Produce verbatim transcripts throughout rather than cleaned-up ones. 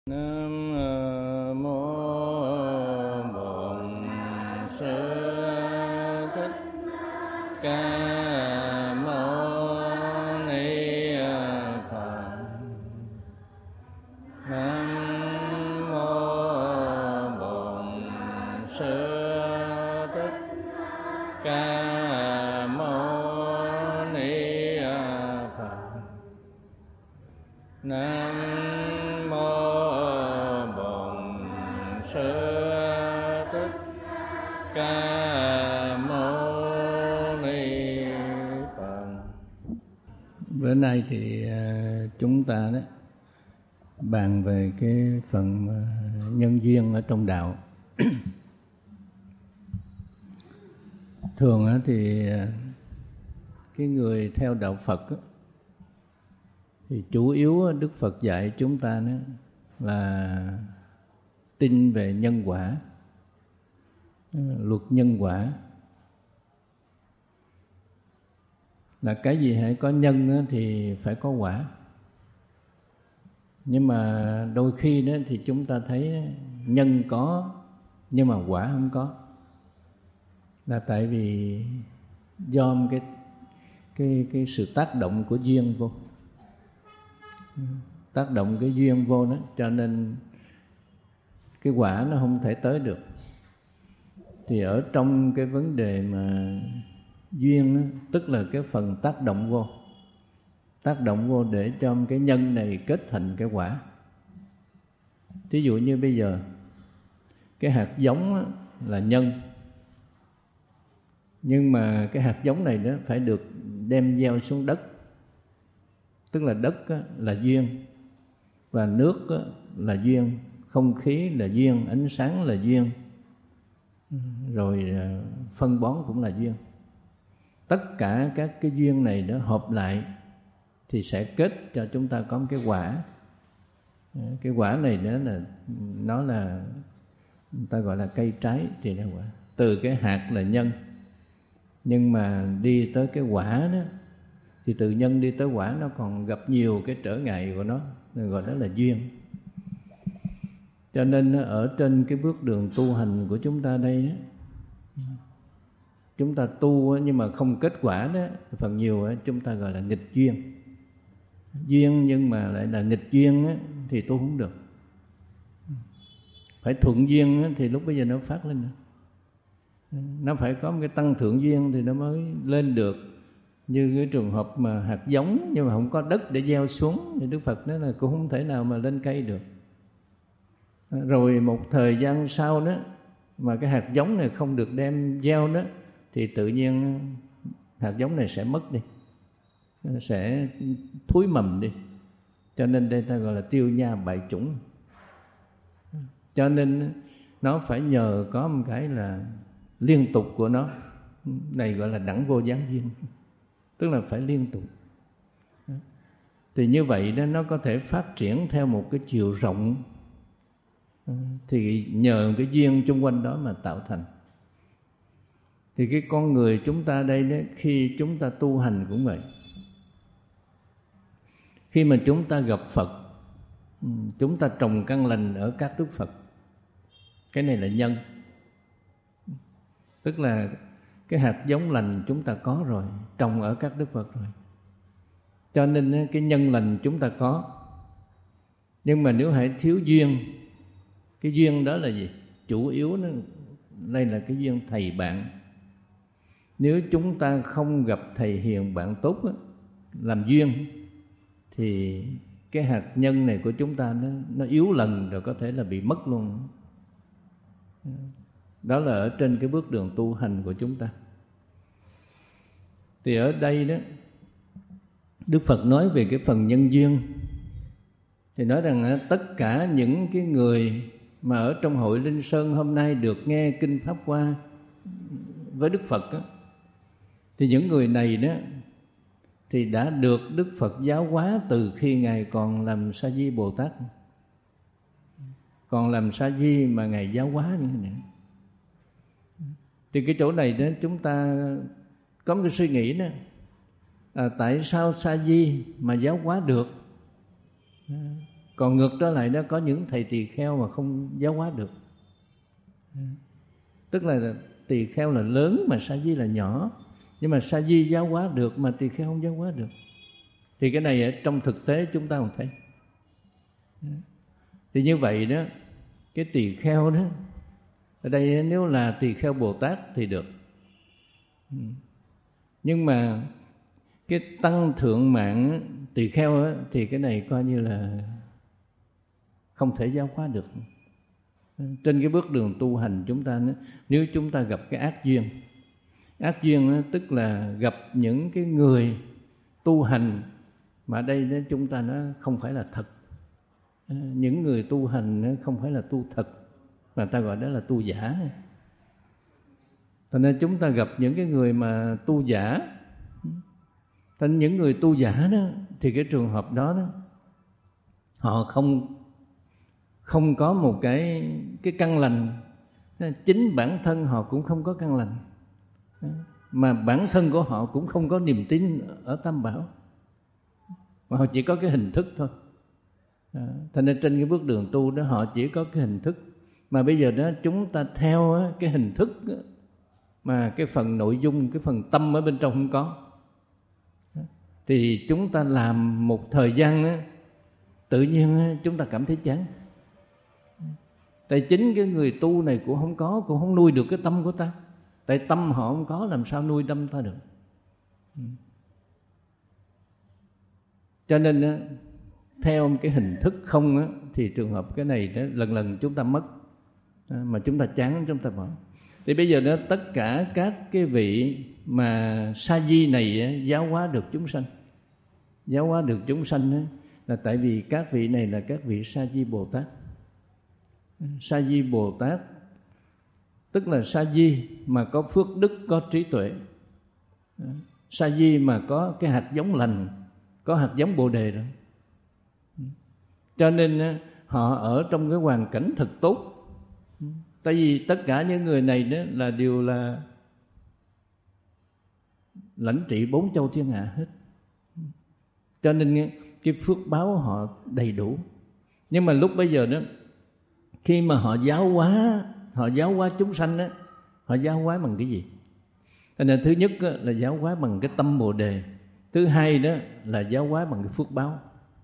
Nam mô Bổn Sư Thích Ca Mâu Ni Phật. Nam mô Bổn Sư Thích Ca Mâu Ni Phật. Nam Bữa nay thì chúng ta đó bàn về cái phần nhân duyên ở trong đạo. Thường thì cái người theo đạo Phật thì chủ yếu Đức Phật dạy chúng ta đó là tin về nhân quả, luật nhân quả. Là cái gì hãy có nhân thì phải có quả. Nhưng mà đôi khi đó thì chúng ta thấy nhân có nhưng mà quả không có. Là tại vì do cái cái cái sự tác động của duyên vô. Tác động cái duyên vô đó, cho nên cái quả nó không thể tới được. Thì ở trong cái vấn đề mà duyên đó, tức là cái phần tác động vô, tác động vô để cho cái nhân này kết thành cái quả. Thí dụ như bây giờ cái hạt giống là nhân, nhưng mà cái hạt giống này đó phải được đem gieo xuống đất, tức là đất là duyên và nước là duyên, không khí là duyên, ánh sáng là duyên, rồi phân bón cũng là duyên. Tất cả các cái duyên này đó hợp lại thì sẽ kết cho chúng ta có một cái quả. Cái quả này đó là nó là người ta gọi là cây trái thì là quả. Từ cái hạt là nhân, nhưng mà đi tới cái quả đó thì từ nhân đi tới quả nó còn gặp nhiều cái trở ngại của nó, gọi đó là duyên. Cho nên ở trên cái bước đường tu hành của chúng ta đây đó, chúng ta tu nhưng mà không kết quả đó, phần nhiều chúng ta gọi là nghịch duyên. Duyên nhưng mà lại là nghịch duyên thì tu không được. Phải thuận duyên thì lúc bây giờ nó phát lên. Nó phải có một cái tăng thượng duyên thì nó mới lên được. Như cái trường hợp mà hạt giống nhưng mà không có đất để gieo xuống thì Đức Phật nói là cũng không thể nào mà lên cây được. Rồi một thời gian sau đó mà cái hạt giống này không được đem gieo đó thì tự nhiên hạt giống này sẽ mất đi, nó sẽ thúi mầm đi. Cho nên đây ta gọi là tiêu nha bại chủng. Cho nên nó phải nhờ có một cái là liên tục của nó, này gọi là đẳng vô gián duyên, tức là phải liên tục. Thì như vậy đó nó có thể phát triển theo một cái chiều rộng, thì nhờ cái duyên chung quanh đó mà tạo thành. Thì cái con người chúng ta đây đó, khi chúng ta tu hành cũng vậy. Khi mà chúng ta gặp Phật, chúng ta trồng căn lành ở các Đức Phật. Cái này là nhân, tức là cái hạt giống lành chúng ta có rồi, trồng ở các Đức Phật rồi. Cho nên cái nhân lành chúng ta có. Nhưng mà nếu hãy thiếu duyên, cái duyên đó là gì? Chủ yếu nó, đây là cái duyên thầy bạn. Nếu chúng ta không gặp thầy hiền bạn tốt á, làm duyên, thì cái hạt nhân này của chúng ta nó, nó yếu lần rồi, có thể là bị mất luôn. Đó là ở trên cái bước đường tu hành của chúng ta. Thì ở đây đó, Đức Phật nói về cái phần nhân duyên, thì nói rằng tất cả những cái người mà ở trong hội Linh Sơn hôm nay được nghe Kinh Pháp Hoa với Đức Phật đó, thì những người này đó thì đã được Đức Phật giáo hóa từ khi Ngài còn làm Sa Di Bồ Tát. Còn làm Sa Di mà Ngài giáo hóa như thế này. Thì cái chỗ này đó chúng ta có một cái suy nghĩ đó, à, tại sao Sa Di mà giáo hóa được? Còn ngược trở lại đó, có những thầy tỳ kheo mà không giáo hóa được. Tức là tỳ kheo là lớn mà sa di là nhỏ, nhưng mà sa di giáo hóa được mà tỳ kheo không giáo hóa được. Thì cái này ở trong thực tế chúng ta còn thấy. Thì như vậy đó, cái tỳ kheo đó, ở đây nếu là tỳ kheo Bồ Tát thì được. Nhưng mà cái tăng thượng mạng tỳ kheo á, thì cái này coi như là không thể giáo hóa được. Trên cái bước đường tu hành chúng ta, nếu chúng ta gặp cái ác duyên, ác duyên á, tức là gặp những cái người tu hành mà ở đây đó chúng ta nó không phải là thật. Những người tu hành nó không phải là tu thật, mà ta gọi đó là tu giả. Cho nên chúng ta gặp những cái người mà tu giả, cho nên những người tu giả đó thì cái trường hợp đó, đó họ không không có một cái cái căn lành, chính bản thân họ cũng không có căn lành, mà bản thân của họ cũng không có niềm tin ở Tam Bảo, mà họ chỉ có cái hình thức thôi. Cho nên trên cái bước đường tu đó họ chỉ có cái hình thức, mà bây giờ đó chúng ta theo cái hình thức mà cái phần nội dung, cái phần tâm ở bên trong không có, thì chúng ta làm một thời gian đó, tự nhiên chúng ta cảm thấy chán. Tại chính cái người tu này cũng không có, cũng không nuôi được cái tâm của ta. Tại tâm họ không có, làm sao nuôi tâm ta được. Cho nên theo cái hình thức không thì trường hợp cái này đó, lần lần chúng ta mất, mà chúng ta chán, chúng ta bỏ. Thì bây giờ đó tất cả các cái vị mà sa di này giáo hóa được chúng sanh, giáo hóa được chúng sanh là tại vì các vị này là các vị sa di Bồ Tát. Sa di Bồ Tát tức là sa di mà có phước đức, có trí tuệ. Sa di mà có cái hạt giống lành, có hạt giống Bồ đề rồi. Cho nên họ ở trong cái hoàn cảnh thật tốt. Tại vì tất cả những người này đó là đều là lãnh trị bốn châu thiên hạ hết. Cho nên cái phước báo họ đầy đủ. Nhưng mà lúc bây giờ đó, khi mà họ giáo hóa, họ giáo hóa chúng sanh đó, họ giáo hóa bằng cái gì? Thế nên thứ nhất là giáo hóa bằng cái tâm Bồ đề. Thứ hai đó là giáo hóa bằng cái phước báo.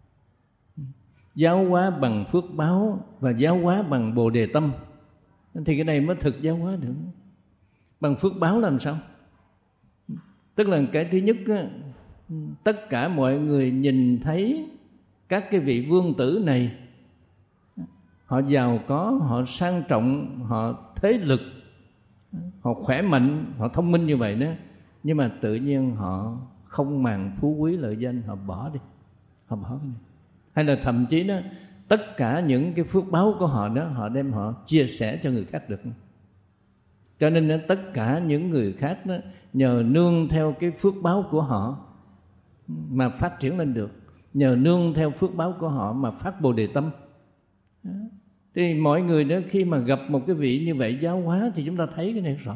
Giáo hóa bằng phước báo và giáo hóa bằng Bồ đề tâm, thì cái này mới thực giáo hóa được. Bằng phước báo làm sao? Tức là cái thứ nhất á, tất cả mọi người nhìn thấy các cái vị vương tử này, họ giàu có, họ sang trọng, họ thế lực, họ khỏe mạnh, họ thông minh như vậy đó, nhưng mà tự nhiên họ không màng phú quý lợi danh, họ bỏ đi, họ bỏ đi. Hay là thậm chí đó, tất cả những cái phước báo của họ đó, họ đem họ chia sẻ cho người khác được. Cho nên đó, tất cả những người khác đó, nhờ nương theo cái phước báo của họ mà phát triển lên được, nhờ nương theo phước báo của họ mà phát Bồ đề tâm. Thì mọi người đó khi mà gặp một cái vị như vậy giáo hóa thì chúng ta thấy cái này rõ.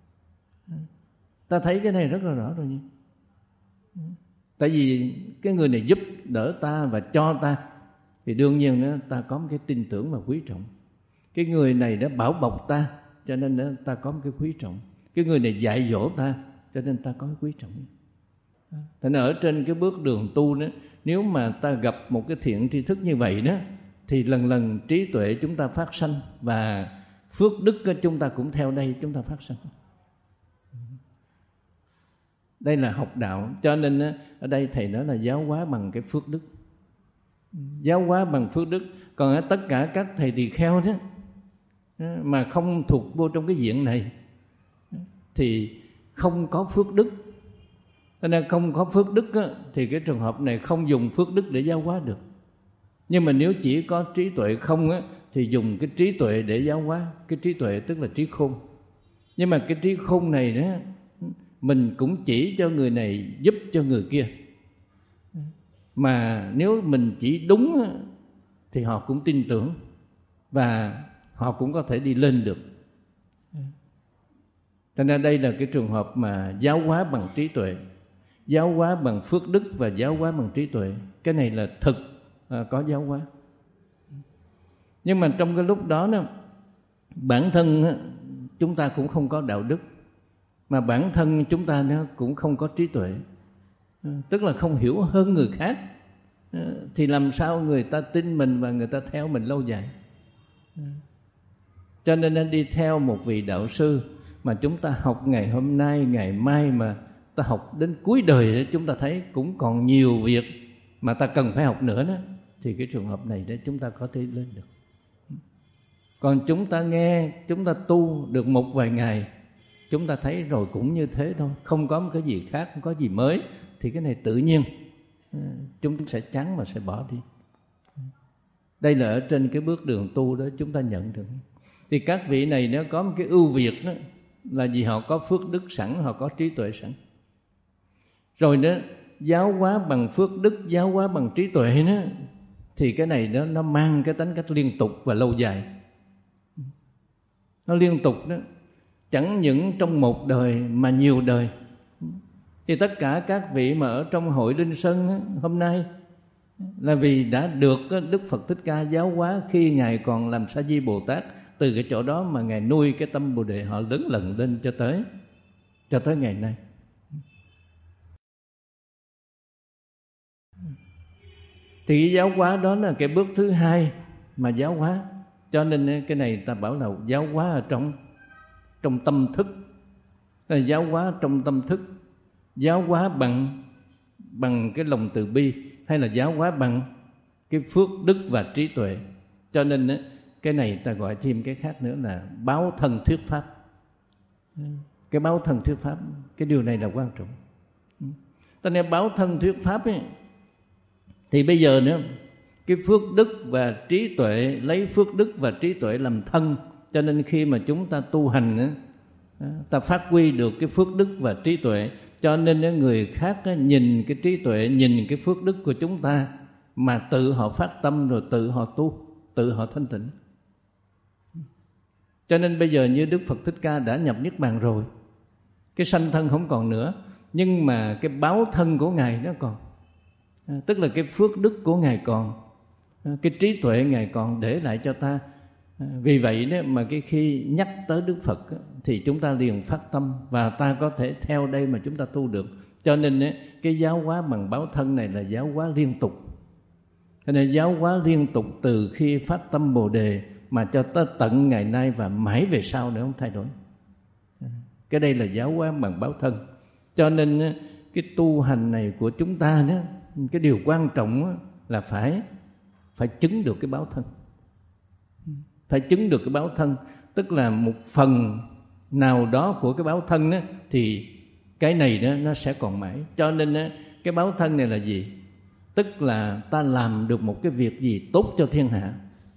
Ta thấy cái này rất là rõ rồi. Tại vì cái người này giúp đỡ ta và cho ta, thì đương nhiên đó, ta có một cái tin tưởng và quý trọng. Cái người này đã bảo bọc ta, cho nên đó, ta có một cái quý trọng. Cái người này dạy dỗ ta, cho nên ta có cái quý trọng. Thế nên ở trên cái bước đường tu đó, nếu mà ta gặp một cái thiện tri thức như vậy đó, thì lần lần trí tuệ chúng ta phát sanh, và phước đức chúng ta cũng theo đây chúng ta phát sanh. Đây là học đạo. Cho nên ở đây thầy nói là giáo hóa bằng cái phước đức, giáo hóa bằng phước đức. Còn ở tất cả các thầy tỳ kheo đó mà không thuộc vô trong cái diện này thì không có phước đức. Cho nên không có phước đức á, thì cái trường hợp này không dùng phước đức để giáo hóa được. Nhưng mà nếu chỉ có trí tuệ không á, thì dùng cái trí tuệ để giáo hóa. Cái trí tuệ tức là trí khôn. Nhưng mà cái trí khôn này đó, mình cũng chỉ cho người này giúp cho người kia. Mà nếu mình chỉ đúng á, thì họ cũng tin tưởng và họ cũng có thể đi lên được. Cho nên đây là cái trường hợp mà giáo hóa bằng trí tuệ, giáo hóa bằng phước đức và giáo hóa bằng trí tuệ. Cái này là thực à, có giáo hóa. Nhưng mà trong cái lúc đó, đó bản thân chúng ta cũng không có đạo đức, mà bản thân chúng ta nó cũng không có trí tuệ, tức là không hiểu hơn người khác, thì làm sao người ta tin mình và người ta theo mình lâu dài. Cho nên nên đi theo một vị đạo sư mà chúng ta học ngày hôm nay, ngày mai, mà ta học đến cuối đời chúng ta thấy cũng còn nhiều việc mà ta cần phải học nữa đó, thì cái trường hợp này để chúng ta có thể lên được. Còn chúng ta nghe, chúng ta tu được một vài ngày, chúng ta thấy rồi cũng như thế thôi, không có một cái gì khác, không có gì mới, thì cái này tự nhiên chúng ta sẽ chán và sẽ bỏ đi. Đây là ở trên cái bước đường tu đó chúng ta nhận được. Thì các vị này nó có một cái ưu việt đó, là vì họ có phước đức sẵn, họ có trí tuệ sẵn. Rồi đó, giáo hóa bằng phước đức, giáo hóa bằng trí tuệ đó, thì cái này đó, nó mang cái tính cách liên tục và lâu dài. Nó liên tục đó, chẳng những trong một đời mà nhiều đời. Thì tất cả các vị mà ở trong hội Linh Sơn đó, hôm nay là vì đã được Đức Phật Thích Ca giáo hóa khi Ngài còn làm Sa Di Bồ Tát. Từ cái chỗ đó mà Ngài nuôi cái tâm Bồ Đề họ lớn lần lên cho tới cho tới ngày nay. Thì cái giáo hóa đó là cái bước thứ hai mà giáo hóa. Cho nên cái này ta bảo là giáo hóa ở trong trong tâm thức, là giáo hóa trong tâm thức, giáo hóa bằng bằng cái lòng từ bi, hay là giáo hóa bằng cái phước đức và trí tuệ. Cho nên cái này ta gọi thêm cái khác nữa là báo thân thuyết pháp. Cái báo thân thuyết pháp, cái điều này là quan trọng. Ta nói báo thân thuyết pháp ấy, thì bây giờ nữa cái phước đức và trí tuệ, lấy phước đức và trí tuệ làm thân. Cho nên khi mà chúng ta tu hành ấy, ta phát huy được cái phước đức và trí tuệ. Cho nên người khác nhìn cái trí tuệ, nhìn cái phước đức của chúng ta mà tự họ phát tâm, rồi tự họ tu, tự họ thanh tịnh. Cho nên bây giờ như Đức Phật Thích Ca đã nhập Niết Bàn rồi, cái sanh thân không còn nữa, nhưng mà cái báo thân của Ngài nó còn, à, tức là cái phước đức của Ngài còn, à, cái trí tuệ Ngài còn để lại cho ta. à, Vì vậy đó mà cái khi nhắc tới Đức Phật thì chúng ta liền phát tâm, và ta có thể theo đây mà chúng ta tu được. Cho nên đó, cái giáo hóa bằng báo thân này là giáo hóa liên tục. Cho nên giáo hóa liên tục từ khi phát tâm Bồ Đề mà cho tới tận ngày nay và mãi về sau nữa không thay đổi. Cái đây là giáo hóa bằng báo thân. Cho nên cái tu hành này của chúng ta đó, cái điều quan trọng là phải phải chứng được cái báo thân. Phải chứng được cái báo thân, tức là một phần nào đó của cái báo thân đó, thì cái này đó, nó sẽ còn mãi. Cho nên đó, cái báo thân này là gì? Tức là ta làm được một cái việc gì tốt cho thiên hạ.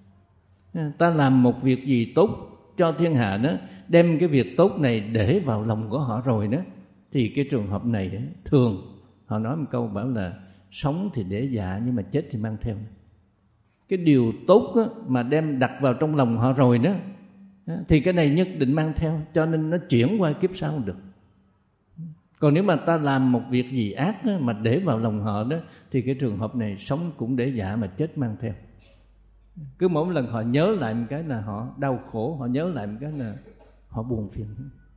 Ta làm một việc gì tốt cho thiên hạ đó, đem cái việc tốt này để vào lòng của họ rồi đó, thì cái trường hợp này đó, thường họ nói một câu bảo là sống thì để dạ, nhưng mà chết thì mang theo. Cái điều tốt đó, mà đem đặt vào trong lòng họ rồi đó, thì cái này nhất định mang theo, cho nên nó chuyển qua kiếp sau được. Còn nếu mà ta làm một việc gì ác đó, mà để vào lòng họ đó, thì cái trường hợp này sống cũng để dạ mà chết mang theo. Cứ mỗi lần họ nhớ lại một cái là họ đau khổ, họ nhớ lại một cái là họ buồn phiền.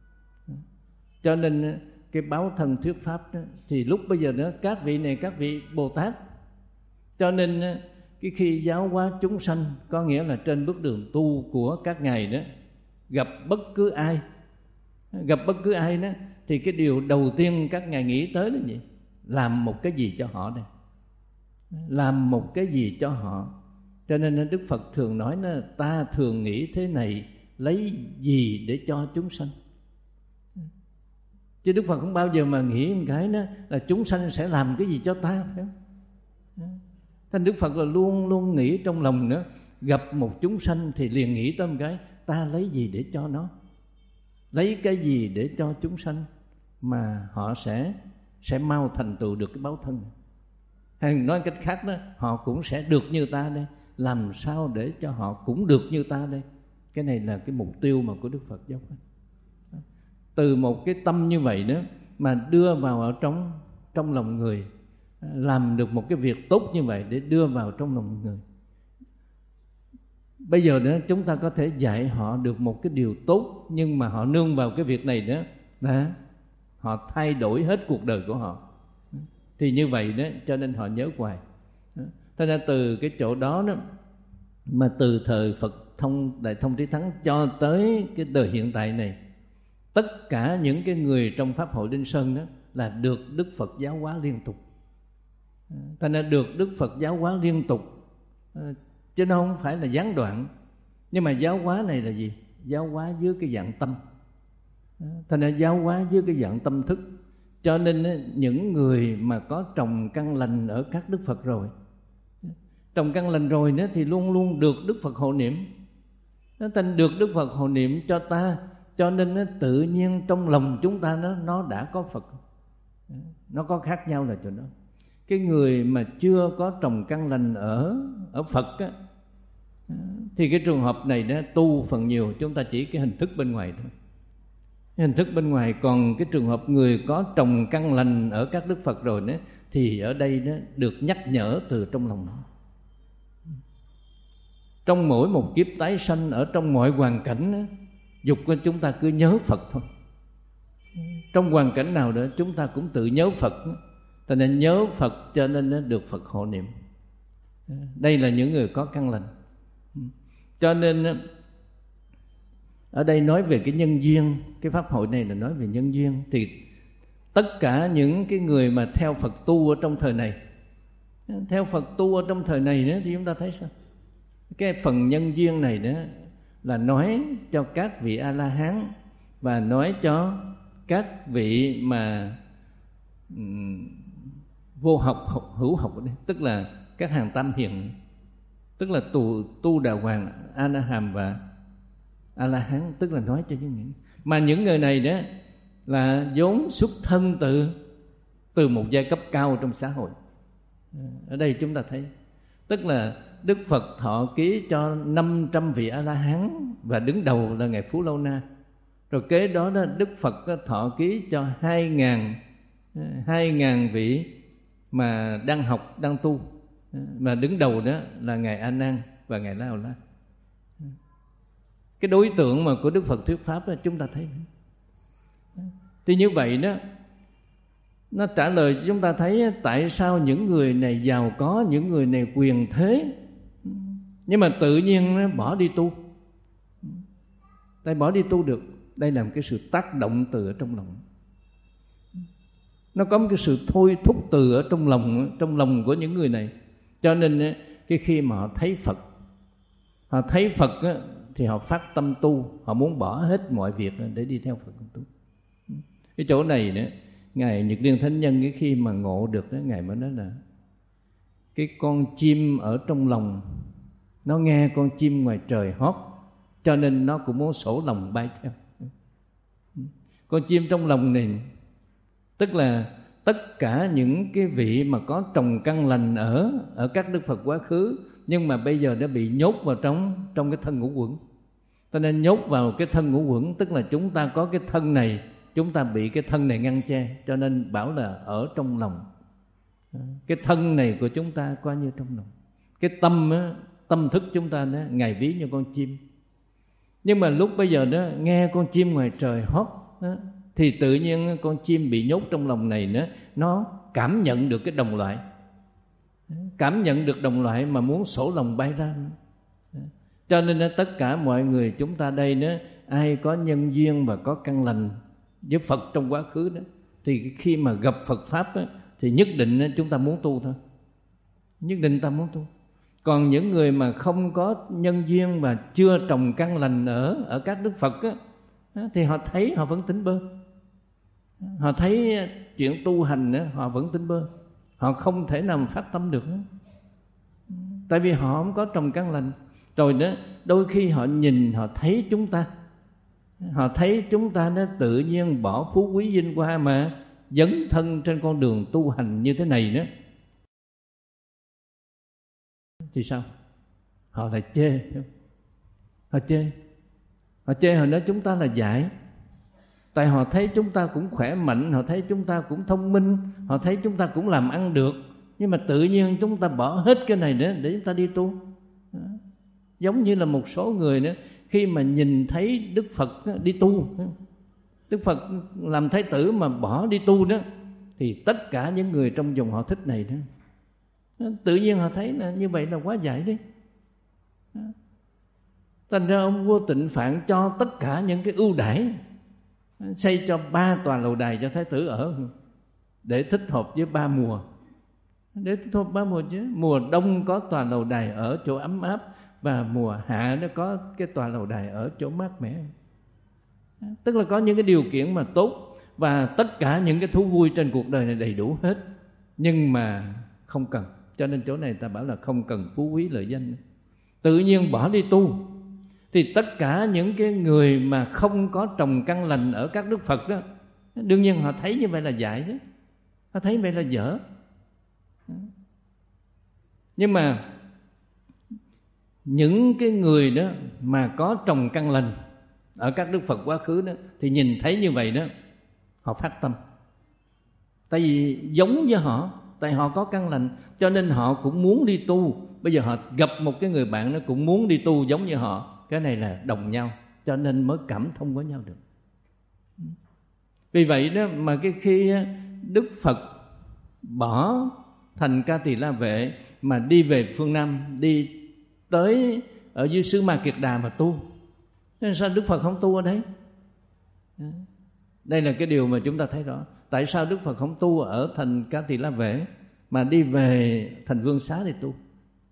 Cho nên cái báo thân thuyết pháp đó, thì lúc bây giờ nữa các vị này các vị Bồ Tát. Cho nên cái khi giáo hóa chúng sanh, có nghĩa là trên bước đường tu của các ngài đó, gặp bất cứ ai, gặp bất cứ ai đó, thì cái điều đầu tiên các ngài nghĩ tới là gì? Làm một cái gì cho họ đây, làm một cái gì cho họ. Cho nên Đức Phật thường nói là ta thường nghĩ thế này, lấy gì để cho chúng sanh. Chứ Đức Phật không bao giờ mà nghĩ một cái đó là chúng sanh sẽ làm cái gì cho ta, phải không? Thành Đức Phật là luôn luôn nghĩ trong lòng nữa, gặp một chúng sanh thì liền nghĩ tới một cái, ta lấy gì để cho nó, lấy cái gì để cho chúng sanh mà họ sẽ sẽ mau thành tựu được cái báo thân. Hay nói cách khác đó, họ cũng sẽ được như ta đây, làm sao để cho họ cũng được như ta đây. Cái này là cái mục tiêu mà của Đức Phật giáo. Từ một cái tâm như vậy đó mà đưa vào ở trong trong lòng người, làm được một cái việc tốt như vậy để đưa vào trong lòng người. Bây giờ đó chúng ta có thể dạy họ được một cái điều tốt, nhưng mà họ nương vào cái việc này đó là họ thay đổi hết cuộc đời của họ. Thì như vậy đó, cho nên họ nhớ hoài. Thế nên từ cái chỗ đó đó, mà từ thời Phật thông Đại Thông Trí Thắng cho tới cái đời hiện tại này, tất cả những cái người trong Pháp hội Linh Sơn đó là được Đức Phật giáo hóa liên tục. Thế nên được Đức Phật giáo hóa liên tục, chứ nó không phải là gián đoạn. Nhưng mà giáo hóa này là gì? Giáo hóa dưới cái dạng tâm. Thế nên giáo hóa dưới cái dạng tâm thức. Cho nên những người mà có trồng căn lành ở các Đức Phật rồi, trồng căn lành rồi nữa thì luôn luôn được Đức Phật hộ niệm. Nó thành được Đức Phật hộ niệm cho ta, cho nên nó tự nhiên trong lòng chúng ta nó, nó đã có Phật. Nó có khác nhau là chỗ đó. Cái người mà chưa có trồng căn lành ở, ở Phật á, thì cái trường hợp này đó tu phần nhiều chúng ta chỉ cái hình thức bên ngoài thôi, cái hình thức bên ngoài. Còn cái trường hợp người có trồng căn lành ở các Đức Phật rồi đó, thì ở đây đó được nhắc nhở từ trong lòng. Trong mỗi một kiếp tái sanh, ở trong mọi hoàn cảnh đó, dục của chúng ta cứ nhớ Phật thôi. Trong hoàn cảnh nào đó chúng ta cũng tự nhớ Phật. Cho nên nhớ Phật cho nên nó được Phật hộ niệm. Đây là những người có căn lành. Cho nên ở đây nói về cái nhân duyên, cái pháp hội này là nói về nhân duyên. Thì tất cả những cái người mà theo Phật tu ở trong thời này, theo Phật tu ở trong thời này nữa, thì chúng ta thấy sao? Cái phần nhân duyên này đó là nói cho các vị A-la-hán, và nói cho các vị mà um, vô học, học hữu học, tức là các hàng tam hiền, tức là tu, tu đà hoàng, A-na-hàm và A-la-hán, tức là nói cho những người. Mà những người này đó là vốn xuất thân từ từ một giai cấp cao trong xã hội. Ở đây chúng ta thấy, tức là Đức Phật thọ ký cho năm trăm vị A-la-hán, và đứng đầu là Ngài Phú Lâu Na. Rồi kế đó, đó Đức Phật thọ ký cho hai ngàn hai ngàn vị mà đang học, đang tu, mà đứng đầu đó là Ngài A Nan và Ngài La Hầu La. Cái đối tượng mà của Đức Phật thuyết pháp đó chúng ta thấy. Thì như vậy đó, nó trả lời cho chúng ta thấy tại sao những người này giàu có, những người này quyền thế, nhưng mà tự nhiên nó bỏ đi tu. Tại bỏ đi tu được, đây là một cái sự tác động từ ở trong lòng. Nó có một cái sự thôi thúc từ ở trong lòng, trong lòng của những người này. Cho nên cái khi mà họ thấy Phật, họ thấy Phật thì họ phát tâm tu, họ muốn bỏ hết mọi việc để đi theo Phật tu. Cái chỗ này nữa, Ngài Nhật Liên Thánh Nhân cái khi mà ngộ được đó, Ngài mới nói là cái con chim ở trong lòng nó nghe con chim ngoài trời hót, cho nên nó cũng muốn sổ lòng bay theo. Con chim trong lòng này tức là tất cả những cái vị mà có trồng căn lành ở ở các Đức Phật quá khứ, nhưng mà bây giờ đã bị nhốt vào trong trong cái thân ngũ quẩn. Cho nên nhốt vào cái thân ngũ quẩn, tức là chúng ta có cái thân này, chúng ta bị cái thân này ngăn che, cho nên bảo là ở trong lòng. Cái thân này của chúng ta coi như trong lòng. Cái tâm á, tâm thức chúng ta đó, Ngài ví như con chim. Nhưng mà lúc bây giờ đó nghe con chim ngoài trời hót đó, thì tự nhiên con chim bị nhốt trong lòng này nữa, nó cảm nhận được cái đồng loại, cảm nhận được đồng loại mà muốn sổ lòng bay ra. Cho nên tất cả mọi người chúng ta đây đó, ai có nhân duyên và có căn lành với Phật trong quá khứ đó, thì khi mà gặp Phật Pháp đó, thì nhất định chúng ta muốn tu thôi, nhất định ta muốn tu. Còn những người mà không có nhân duyên và chưa trồng căn lành ở ở các Đức Phật á, thì họ thấy họ vẫn tỉnh bơ, họ thấy chuyện tu hành á, họ vẫn tỉnh bơ, họ không thể nào phát tâm được nữa. Tại vì họ không có trồng căn lành. Rồi đó, đôi khi họ nhìn, họ thấy chúng ta, họ thấy chúng ta nó tự nhiên bỏ phú quý vinh hoa mà dấn thân trên con đường tu hành như thế này nữa, thì sao? Họ lại chê, họ chê, họ chê, họ nói chúng ta là dại. Tại họ thấy chúng ta cũng khỏe mạnh, họ thấy chúng ta cũng thông minh, họ thấy chúng ta cũng làm ăn được, nhưng mà tự nhiên chúng ta bỏ hết cái này nữa để chúng ta đi tu. Giống như là một số người nữa, khi mà nhìn thấy Đức Phật đi tu, Đức Phật làm thái tử mà bỏ đi tu đó, thì tất cả những người trong vùng họ thích này đó, tự nhiên họ thấy là như vậy là quá dại đấy. Thành ra ông vua Tịnh Phạn cho tất cả những cái ưu đãi, xây cho ba tòa lầu đài cho thái tử ở, để thích hợp với ba mùa. Để thích hợp ba mùa chứ. Mùa đông có tòa lầu đài ở chỗ ấm áp, và mùa hạ nó có cái tòa lầu đài ở chỗ mát mẻ. Tức là có những cái điều kiện mà tốt, và tất cả những cái thú vui trên cuộc đời này đầy đủ hết, nhưng mà không cần. Cho nên chỗ này ta bảo là không cần phú quý lợi danh. Tự nhiên bỏ đi tu, thì tất cả những cái người mà không có trồng căn lành ở các Đức Phật đó, đương nhiên họ thấy như vậy là dại đó, họ thấy vậy là dở. Nhưng mà những cái người đó mà có trồng căn lành ở các Đức Phật quá khứ đó, thì nhìn thấy như vậy đó, họ phát tâm. Tại vì giống với họ, tại họ có căn lành, cho nên họ cũng muốn đi tu. Bây giờ họ gặp một cái người bạn nó cũng muốn đi tu giống như họ, cái này là đồng nhau, cho nên mới cảm thông với nhau được. Vì vậy đó mà cái khi Đức Phật bỏ thành Ca Tỳ La Vệ mà đi về phương Nam, đi tới ở dưới xứ Ma Kiệt Đà mà tu, nên sao Đức Phật không tu ở đấy? Đây là cái điều mà chúng ta thấy rõ. Tại sao Đức Phật không tu ở thành Ca Tỳ La Vệ mà đi về thành Vương Xá để tu?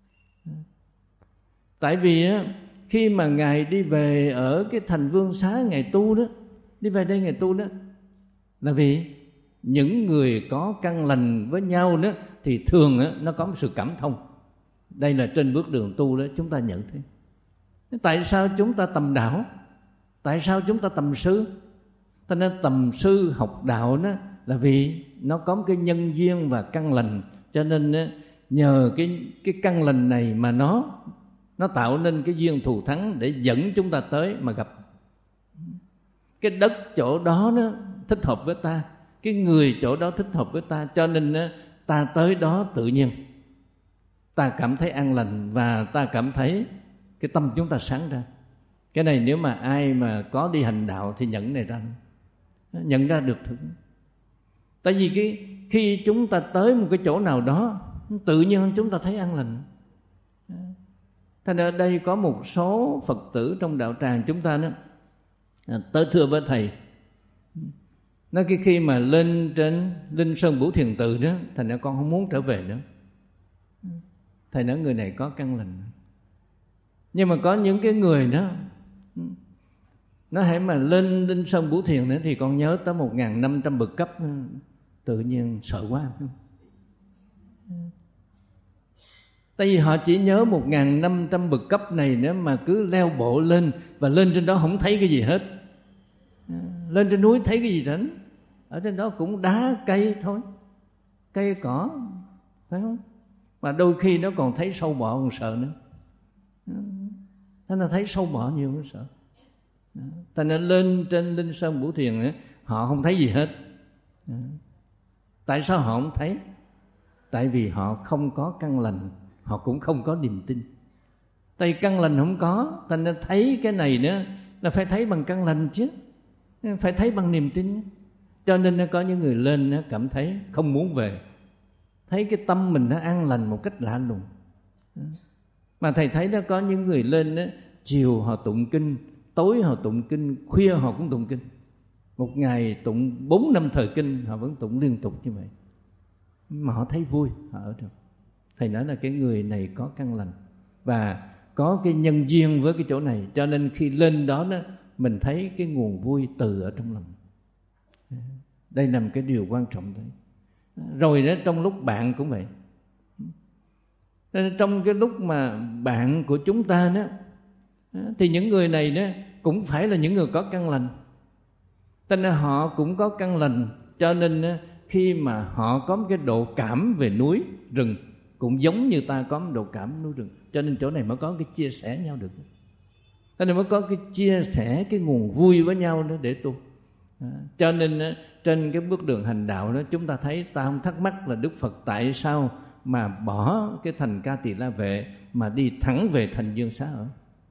Tại vì á, khi mà Ngài đi về ở cái thành Vương Xá Ngài tu đó, đi về đây Ngài tu đó, là vì những người có căn lành với nhau đó thì thường á, nó có một sự cảm thông. Đây là trên bước đường tu đó chúng ta nhận thấy. Tại sao chúng ta tầm đạo? Tại sao chúng ta tầm sư? Cho nên tầm sư học đạo đó là vì nó có một cái nhân duyên và căn lành, cho nên á, nhờ cái cái căn lành này mà nó nó tạo nên cái duyên thù thắng để dẫn chúng ta tới mà gặp. Cái đất chỗ đó nó thích hợp với ta, cái người chỗ đó thích hợp với ta, cho nên á, ta tới đó tự nhiên ta cảm thấy an lành, và ta cảm thấy cái tâm chúng ta sáng ra. Cái này nếu mà ai mà có đi hành đạo thì nhận này ra, nhận ra được thực. Tại vì cái khi chúng ta tới một cái chỗ nào đó, tự nhiên chúng ta thấy an lành. Thành ở đây có một số Phật tử trong đạo tràng chúng ta đó, tới thưa với thầy, nói cái khi mà lên trên Linh Sơn Bửu Thiền Tự đó, thành ra con không muốn trở về nữa. Thầy nói người này có căn lành. Nhưng mà có những cái người đó, nó hãy mà lên Linh Sơn Bửu Thiền nữa thì con nhớ tới một nghìn năm trăm bậc cấp, tự nhiên sợ quá. Tại vì họ chỉ nhớ một nghìn năm trăm bậc cấp này nữa mà cứ leo bộ lên, và lên trên đó không thấy cái gì hết. Lên trên núi thấy cái gì đến? Ở trên đó cũng đá cây thôi, cây cỏ, phải không? Mà đôi khi nó còn thấy sâu bọ còn sợ nữa. Thế là thấy sâu bọ nhiều cũng sợ. Thế nên lên trên Linh Sơn Bửu Thiền nữa, họ không thấy gì hết. Tại sao họ không thấy? Tại vì họ không có căn lành, họ cũng không có niềm tin. Tại căn lành không có, thành nên thấy cái này nữa là phải thấy bằng căn lành chứ, phải thấy bằng niềm tin. Cho nên nó có những người lên nó cảm thấy không muốn về, thấy cái tâm mình nó an lành một cách lạ lùng. Mà thầy thấy nó có những người lên đó, chiều họ tụng kinh, tối họ tụng kinh, khuya họ cũng tụng kinh. Một ngày tụng bốn năm thời kinh, họ vẫn tụng liên tục như vậy, mà họ thấy vui, họ ở được. Thầy nói là cái người này có căn lành và có cái nhân duyên với cái chỗ này, cho nên khi lên đó, đó mình thấy cái nguồn vui từ ở trong lòng. Đây là một cái điều quan trọng đấy. Rồi đó, trong lúc bạn cũng vậy. Trong cái lúc mà bạn của chúng ta đó, thì những người này đó cũng phải là những người có căn lành. Cho nên họ cũng có căn lành, cho nên khi mà họ có một cái độ cảm về núi rừng, cũng giống như ta có một độ cảm núi rừng, cho nên chỗ này mới có cái chia sẻ nhau được. Cho nên mới có cái chia sẻ cái nguồn vui với nhau đó để tu. Cho nên trên cái bước đường hành đạo đó, chúng ta thấy ta không thắc mắc là Đức Phật tại sao mà bỏ cái thành Ca Tỳ La Vệ mà đi thẳng về thành Dương Xá ở.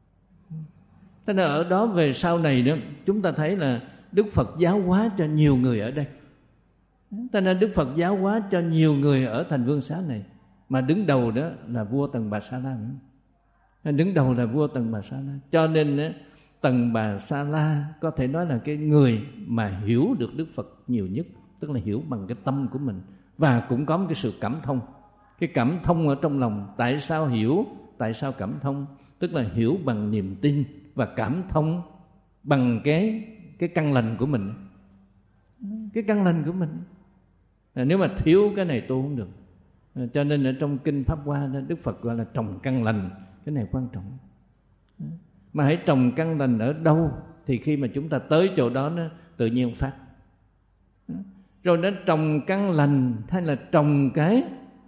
Thế nên ở đó về sau này đó, chúng ta thấy là Đức Phật giáo hóa cho nhiều người ở đây. Thế nên Đức Phật giáo hóa cho nhiều người ở thành Vương Xá này, mà đứng đầu đó là vua Tần Bà Sa La. Đứng đầu là vua Tần Bà Sa La. Cho nên đó, Tần Bà Sa La có thể nói là cái người mà hiểu được Đức Phật nhiều nhất, tức là hiểu bằng cái tâm của mình, và cũng có một cái sự cảm thông. Cái cảm thông ở trong lòng. Tại sao hiểu? Tại sao cảm thông? Tức là hiểu bằng niềm tin và cảm thông bằng cái cái căn lành của mình. Cái căn lành của mình. À, nếu mà thiếu cái này tu không được. À, cho nên ở trong Kinh Pháp Hoa đó, Đức Phật gọi là trồng căn lành. Cái này quan trọng. À, mà hãy trồng căn lành ở đâu thì khi mà chúng ta tới chỗ đó nó tự nhiên phát. À, rồi nó trồng căn lành hay là trồng cái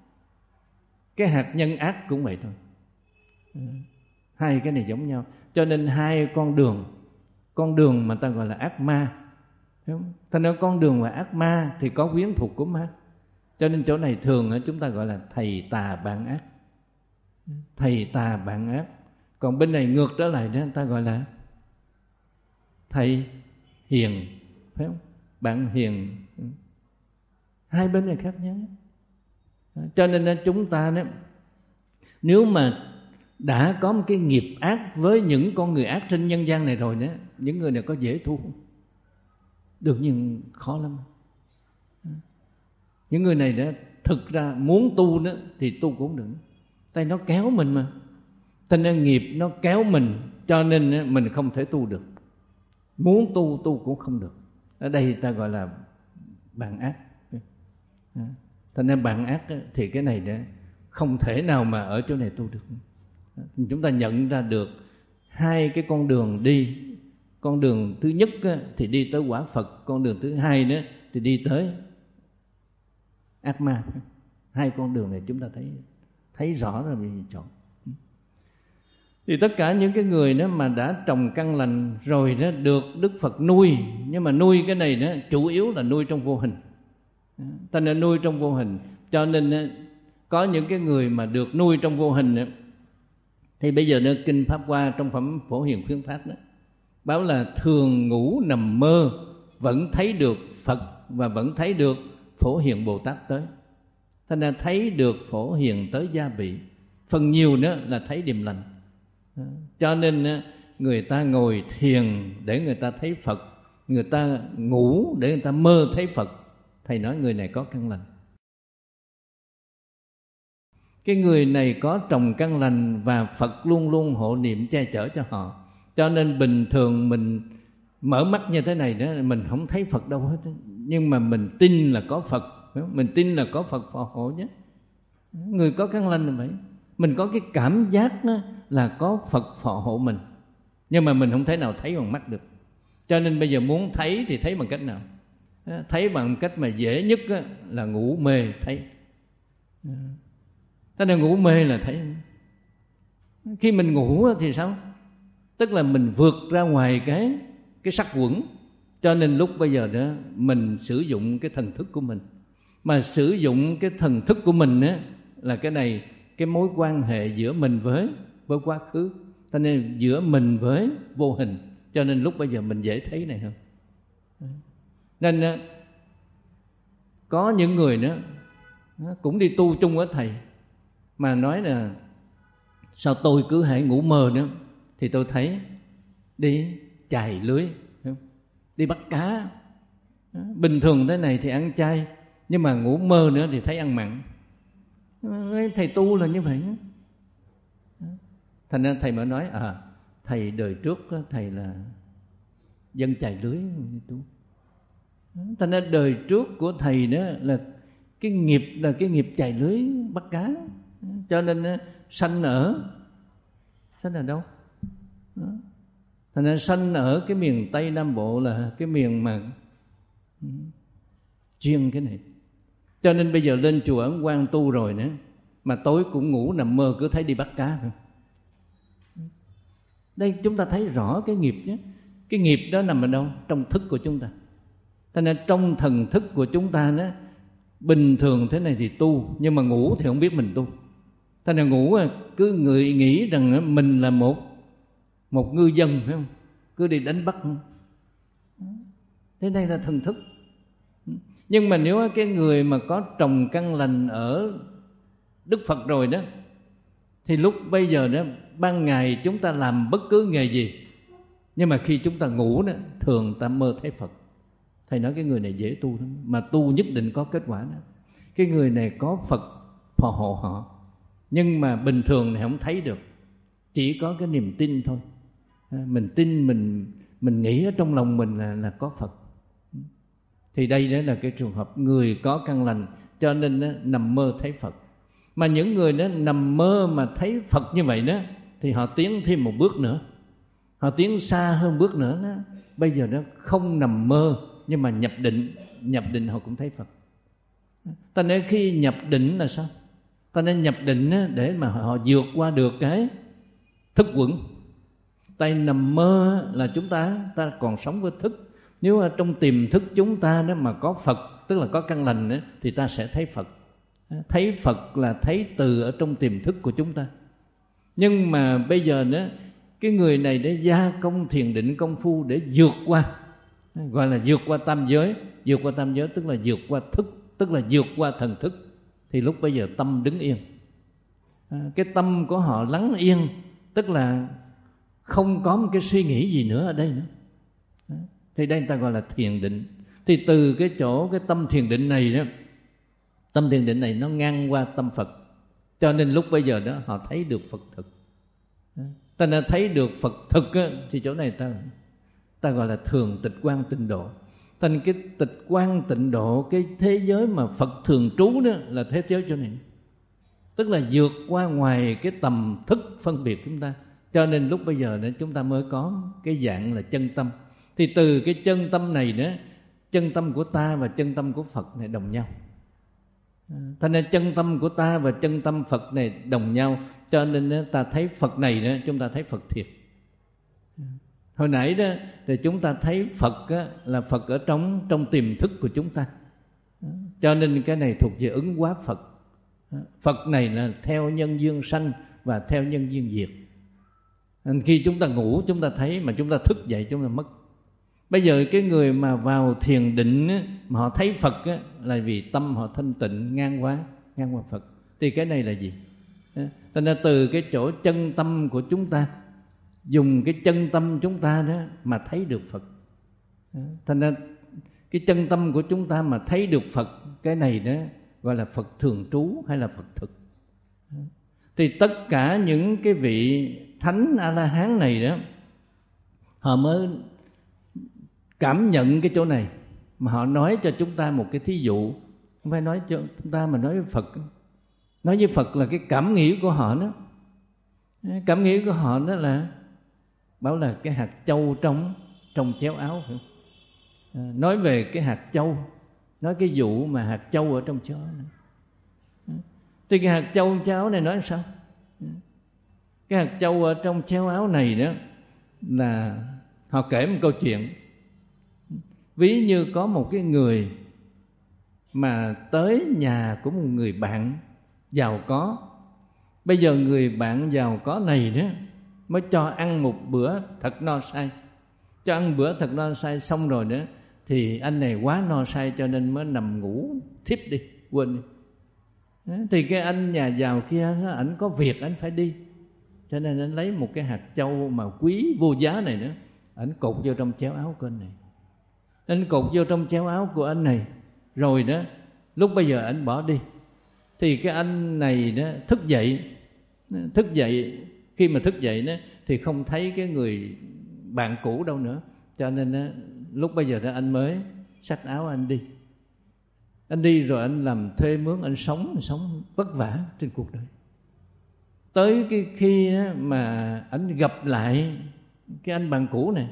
cái hạt nhân ác cũng vậy thôi. À, hai cái này giống nhau. Cho nên hai con đường, con đường mà ta gọi là ác ma, thành ra con đường và ác ma thì có quyến thuộc của ma. Cho nên chỗ này thường chúng ta gọi là thầy tà bạn ác. Thầy tà bạn ác. Còn bên này ngược trở lại đó, ta gọi là thầy hiền, phải không? Bạn hiền. Hai bên này khác nhau. Cho nên chúng ta đó, nếu mà đã có một cái nghiệp ác với những con người ác trên nhân gian này rồi đó, những người này có dễ tu không? Được, nhưng khó lắm. Những người này đó thực ra muốn tu đó thì tu cũng không được. Tại nó kéo mình mà. Thành ra nghiệp nó kéo mình, cho nên mình không thể tu được. Muốn tu, tu cũng không được. Ở đây ta gọi là bạn ác. Thành ra bạn ác thì cái này đó không thể nào mà ở chỗ này tu được. Chúng ta nhận ra được hai cái con đường đi. Con đường thứ nhất thì đi tới quả Phật, con đường thứ hai nữa thì đi tới ác ma. Hai con đường này chúng ta thấy thấy rõ rồi mình chọn. Thì tất cả những cái người đó mà đã trồng căn lành rồi đó được Đức Phật nuôi, nhưng mà nuôi cái này đó chủ yếu là nuôi trong vô hình. Ta nên nuôi trong vô hình, cho nên có những cái người mà được nuôi trong vô hình đó, thì bây giờ nơi Kinh Pháp Hoa trong phẩm Phổ Hiền Khuyến Pháp đó báo là thường ngủ nằm mơ vẫn thấy được Phật và vẫn thấy được Phổ Hiền Bồ Tát tới. Thành ra thấy được Phổ Hiền tới gia bị. Phần nhiều nữa là thấy điềm lành. Cho nên người ta ngồi thiền để người ta thấy Phật, người ta ngủ để người ta mơ thấy Phật. Thầy nói người này có căn lành. Cái người này có trồng căn lành và Phật luôn luôn hộ niệm che chở cho họ. Cho nên bình thường mình mở mắt như thế này đó, mình không thấy Phật đâu hết. Nhưng mà mình tin là có Phật, mình tin là có Phật phò hộ nhé. Người có căn lành là vậy. Mình có cái cảm giác là có Phật phò hộ mình, nhưng mà mình không thể nào thấy bằng mắt được. Cho nên bây giờ muốn thấy thì thấy bằng cách nào? Thấy bằng cách mà dễ nhất là ngủ mê thấy. Thế nên ngủ mê là thấy. Khi mình ngủ thì sao? Tức là mình vượt ra ngoài cái cái sắc quẩn. Cho nên lúc bây giờ đó mình sử dụng cái thần thức của mình. Mà sử dụng cái thần thức của mình á, là cái này, cái mối quan hệ giữa mình với với quá khứ. Cho nên giữa mình với vô hình. Cho nên lúc bây giờ mình dễ thấy này hơn. Nên có những người đó cũng đi tu chung với thầy, mà nói là sao tôi cứ hãy ngủ mơ nữa thì tôi thấy đi chài lưới, đi bắt cá. Bình thường thế này thì ăn chay, nhưng mà ngủ mơ nữa thì thấy ăn mặn. Thầy tu là như vậy. Thành ra thầy mới nói à, thầy đời trước thầy là dân chài lưới tu. Thành ra đời trước của thầy đó là cái nghiệp là cái nghiệp chài lưới bắt cá. Cho nên sanh ở sanh ở đâu? Thành ra sanh ở cái miền Tây Nam Bộ là cái miền mà chuyên cái này. Cho nên bây giờ lên chùa Ấn Quang tu rồi nữa, mà tối cũng ngủ nằm mơ cứ thấy đi bắt cá thôi. Đây chúng ta thấy rõ cái nghiệp chứ. Cái nghiệp đó nằm ở đâu? Trong thức của chúng ta. Cho nên trong thần thức của chúng ta đó, bình thường thế này thì tu, nhưng mà ngủ thì không biết mình tu. Thế nên ngủ cứ người nghĩ rằng mình là một một ngư dân, phải không? Cứ đi đánh bắt. Thế này là thần thức. Nhưng mà nếu cái người mà có trồng căn lành ở Đức Phật rồi đó, thì lúc bây giờ đó, ban ngày chúng ta làm bất cứ nghề gì, nhưng mà khi chúng ta ngủ đó, thường ta mơ thấy Phật. Thầy nói cái người này dễ tu lắm, mà tu nhất định có kết quả đó. Cái người này có Phật phò hộ họ, nhưng mà bình thường thì không thấy được, chỉ có cái niềm tin thôi. Mình tin, mình mình nghĩ ở trong lòng mình là, là có Phật. Thì đây đó là cái trường hợp người có căn lành, cho nên đó, nằm mơ thấy Phật. Mà những người đó nằm mơ mà thấy Phật như vậy đó, thì họ tiến thêm một bước nữa, họ tiến xa hơn bước nữa đó. Bây giờ nó không nằm mơ, nhưng mà nhập định, nhập định họ cũng thấy Phật. Ta nên khi nhập định là sao? Ta nên nhập định để mà họ vượt qua được cái thức quẩn. Tại nằm mơ là chúng ta ta còn sống với thức. Nếu ở trong tiềm thức chúng ta đó mà có Phật, tức là có căn lành đó, thì ta sẽ thấy Phật. Thấy Phật là thấy từ ở trong tiềm thức của chúng ta. Nhưng mà bây giờ đó, cái người này để gia công thiền định công phu để vượt qua, gọi là vượt qua tam giới. Vượt qua tam giới tức là vượt qua thức, tức là vượt qua thần thức. Thì lúc bây giờ tâm đứng yên. Cái tâm của họ lắng yên, tức là không có một cái suy nghĩ gì nữa ở đây nữa. Thì đây người ta gọi là thiền định. Thì từ cái chỗ cái tâm thiền định này đó, tâm thiền định này nó ngang qua tâm Phật, cho nên lúc bây giờ đó họ thấy được Phật thực. Ta đã thấy được Phật thực á, thì chỗ này ta ta gọi là thường tịch quang tịnh độ. Thành cái tịch quang tịnh độ, cái thế giới mà Phật thường trú đó là thế giới chỗ này, tức là vượt qua ngoài cái tầm thức phân biệt chúng ta. Cho nên lúc bây giờ đó chúng ta mới có cái dạng là chân tâm. Thì từ cái chân tâm này đó, chân tâm của ta và chân tâm của Phật này đồng nhau. Thành nên chân tâm của ta và chân tâm Phật này đồng nhau, cho nên ta thấy Phật này đó, chúng ta thấy Phật thiệt. Hồi nãy đó thì chúng ta thấy Phật á, là Phật ở trong trong tiềm thức của chúng ta, cho nên cái này thuộc về ứng hóa Phật. Phật này là theo nhân duyên sanh và theo nhân duyên diệt. Khi chúng ta ngủ chúng ta thấy, mà chúng ta thức dậy chúng ta mất. Bây giờ cái người mà vào thiền định á, mà họ thấy Phật á, là vì tâm họ thanh tịnh ngang qua ngang qua Phật. Thì cái này là gì? Cho nên từ cái chỗ chân tâm của chúng ta, dùng cái chân tâm chúng ta đó mà thấy được Phật. Thành ra cái chân tâm của chúng ta mà thấy được Phật, cái này đó gọi là Phật thường trú hay là Phật thực. Thì tất cả những cái vị thánh A-la-hán này đó, họ mới cảm nhận cái chỗ này, mà họ nói cho chúng ta một cái thí dụ. Không phải nói cho chúng ta mà nói với Phật. Nói với Phật là cái cảm nghĩ của họ đó. Cảm nghĩ của họ đó là bảo là cái hạt châu trong trong chéo áo, phải không? À, nói về cái hạt châu, nói cái vụ mà hạt châu ở trong chéo áo này. Thì cái hạt châu chéo áo này nói sao? Cái hạt châu ở trong chéo áo này đó là họ kể một câu chuyện. Ví như có một cái người mà tới nhà của một người bạn giàu có. Bây giờ người bạn giàu có này đó mới cho ăn một bữa thật no say. Cho ăn bữa thật no say xong rồi đó, thì anh này quá no say cho nên mới nằm ngủ thiếp đi, quên đi. Thì cái anh nhà giàu kia ảnh có việc ảnh phải đi, cho nên anh lấy một cái hạt châu mà quý vô giá này nữa, ảnh cột vô trong chéo áo của anh này. Anh cột vô trong chéo áo của anh này rồi đó, lúc bây giờ anh bỏ đi. Thì cái anh này đó thức dậy, thức dậy khi mà thức dậy đó thì không thấy cái người bạn cũ đâu nữa, cho nên đó, lúc bây giờ đó anh mới xách áo anh đi. Anh đi rồi anh làm thuê mướn, anh sống anh sống vất vả trên cuộc đời. Tới cái khi mà anh gặp lại cái anh bạn cũ này,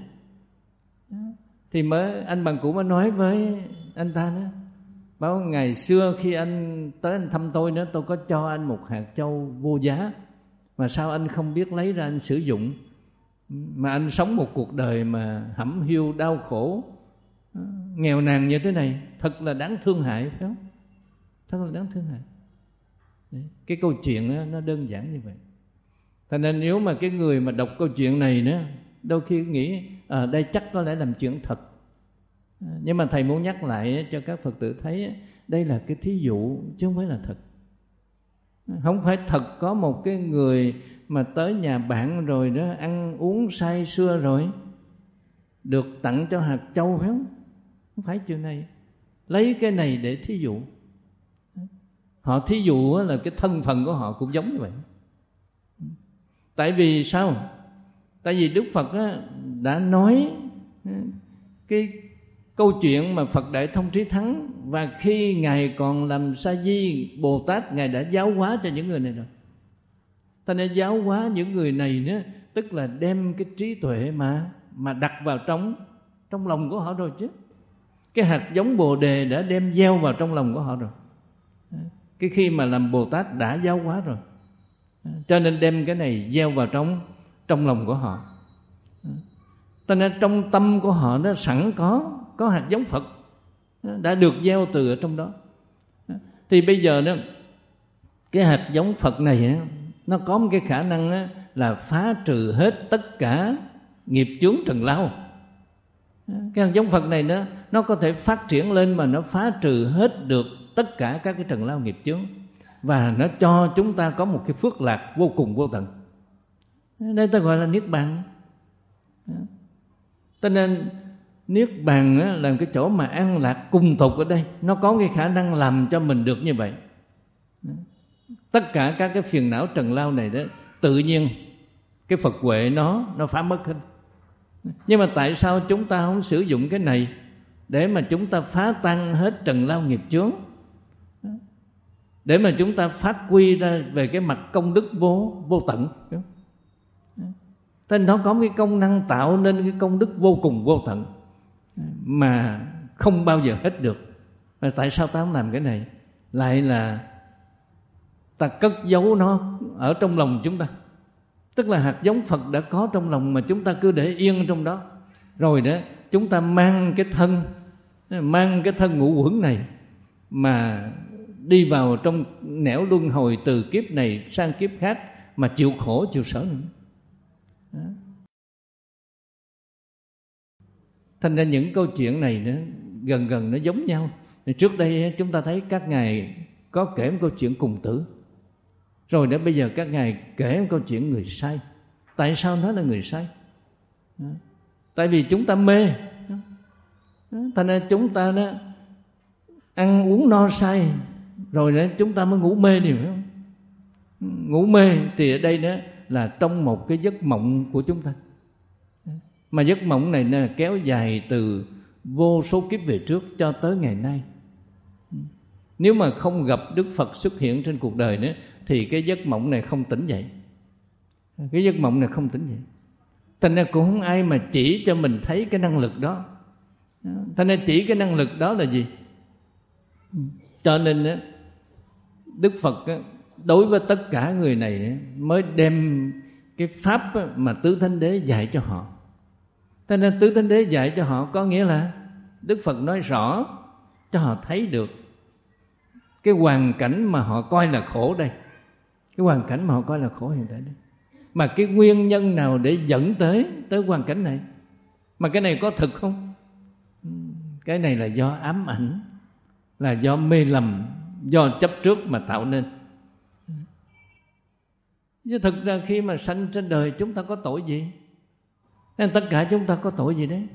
thì mới anh bạn cũ mới nói với anh ta đó, bảo ngày xưa khi anh tới anh thăm tôi nữa, tôi có cho anh một hạt châu vô giá, mà sao anh không biết lấy ra anh sử dụng, mà anh sống một cuộc đời mà hẩm hiu đau khổ, nghèo nàn như thế này, thật là đáng thương hại, phải không? thật là đáng thương hại. Đấy. Cái câu chuyện đó, nó đơn giản như vậy. Thành nên nếu mà cái người mà đọc câu chuyện này nữa, đôi khi nghĩ ở à, đây chắc có lẽ làm chuyện thật. Nhưng mà thầy muốn nhắc lại cho các Phật tử thấy, đây là cái thí dụ chứ không phải là thật. Không phải thật có một cái người mà tới nhà bạn rồi đó, ăn uống say sưa rồi được tặng cho hạt châu, phải không? Không phải chuyện này. Lấy cái này để thí dụ. Họ thí dụ là cái thân phận của họ cũng giống như vậy. Tại vì sao? Tại vì Đức Phật đã nói cái câu chuyện mà Phật Đại Thông Trí Thắng, và khi Ngài còn làm Sa Di Bồ Tát, Ngài đã giáo hóa cho những người này rồi. Ta nên giáo hóa những người này nữa, tức là đem cái trí tuệ mà mà đặt vào trong trong lòng của họ rồi chứ. Cái hạt giống Bồ Đề đã đem gieo vào trong lòng của họ rồi. Cái khi mà làm Bồ Tát đã giáo hóa rồi, cho nên đem cái này gieo vào trong trong lòng của họ. Cho nên trong tâm của họ nó sẵn có có hạt giống Phật đã được gieo từ ở trong đó. Thì bây giờ đó, cái hạt giống Phật này nó có một cái khả năng là phá trừ hết tất cả nghiệp chướng trần lao. Cái hạt giống Phật này nó nó có thể phát triển lên mà nó phá trừ hết được tất cả các cái trần lao nghiệp chướng, và nó cho chúng ta có một cái phước lạc vô cùng vô tận. Đây ta gọi là niết bàn. Cho nên niết bàn là cái chỗ mà an lạc cùng tột ở đây, nó có cái khả năng làm cho mình được như vậy. Tất cả các cái phiền não trần lao này đó, tự nhiên cái Phật huệ nó nó phá mất hết. Nhưng mà tại sao chúng ta không sử dụng cái này để mà chúng ta phá tan hết trần lao nghiệp chướng, để mà chúng ta phát huy ra về cái mặt công đức vô vô tận? Nên nó có cái công năng tạo nên cái công đức vô cùng vô tận mà không bao giờ hết được. Mà tại sao ta không làm cái này? Lại là ta cất giấu nó ở trong lòng chúng ta. Tức là hạt giống Phật đã có trong lòng mà chúng ta cứ để yên trong đó. Rồi đó chúng ta mang cái thân, mang cái thân ngũ uẩn này mà đi vào trong nẻo luân hồi từ kiếp này sang kiếp khác mà chịu khổ chịu sở nữa. Đó. Thành ra những câu chuyện này nó gần gần nó giống nhau. Trước đây chúng ta thấy các ngài có kể một câu chuyện cùng tử, rồi đến bây giờ các ngài kể một câu chuyện người sai. Tại sao nói là người sai? Đó. Tại vì chúng ta mê. Đó. Thành ra chúng ta đó ăn uống no say, rồi đó chúng ta mới ngủ mê đi, phải không? Ngủ mê thì ở đây đó là trong một cái giấc mộng của chúng ta. Mà giấc mộng này là kéo dài từ vô số kiếp về trước cho tới ngày nay. Nếu mà không gặp Đức Phật xuất hiện trên cuộc đời nữa thì cái giấc mộng này không tỉnh dậy. Cái giấc mộng này không tỉnh dậy. Thành ra cũng không ai mà chỉ cho mình thấy cái năng lực đó. Thành ra chỉ cái năng lực đó là gì? Cho nên Đức Phật đối với tất cả người này mới đem cái pháp mà Tứ Thánh Đế dạy cho họ. Cho nên Tứ Thánh Đế dạy cho họ có nghĩa là Đức Phật nói rõ cho họ thấy được cái hoàn cảnh mà họ coi là khổ đây. Cái hoàn cảnh mà họ coi là khổ hiện tại đây. Mà cái nguyên nhân nào để dẫn tới tới hoàn cảnh này? Mà cái này có thực không? Cái này là do ám ảnh, là do mê lầm, do chấp trước mà tạo nên. Chứ thực ra khi mà sanh trên đời chúng ta có tội gì? Nên tất cả chúng ta có tội gì đấy?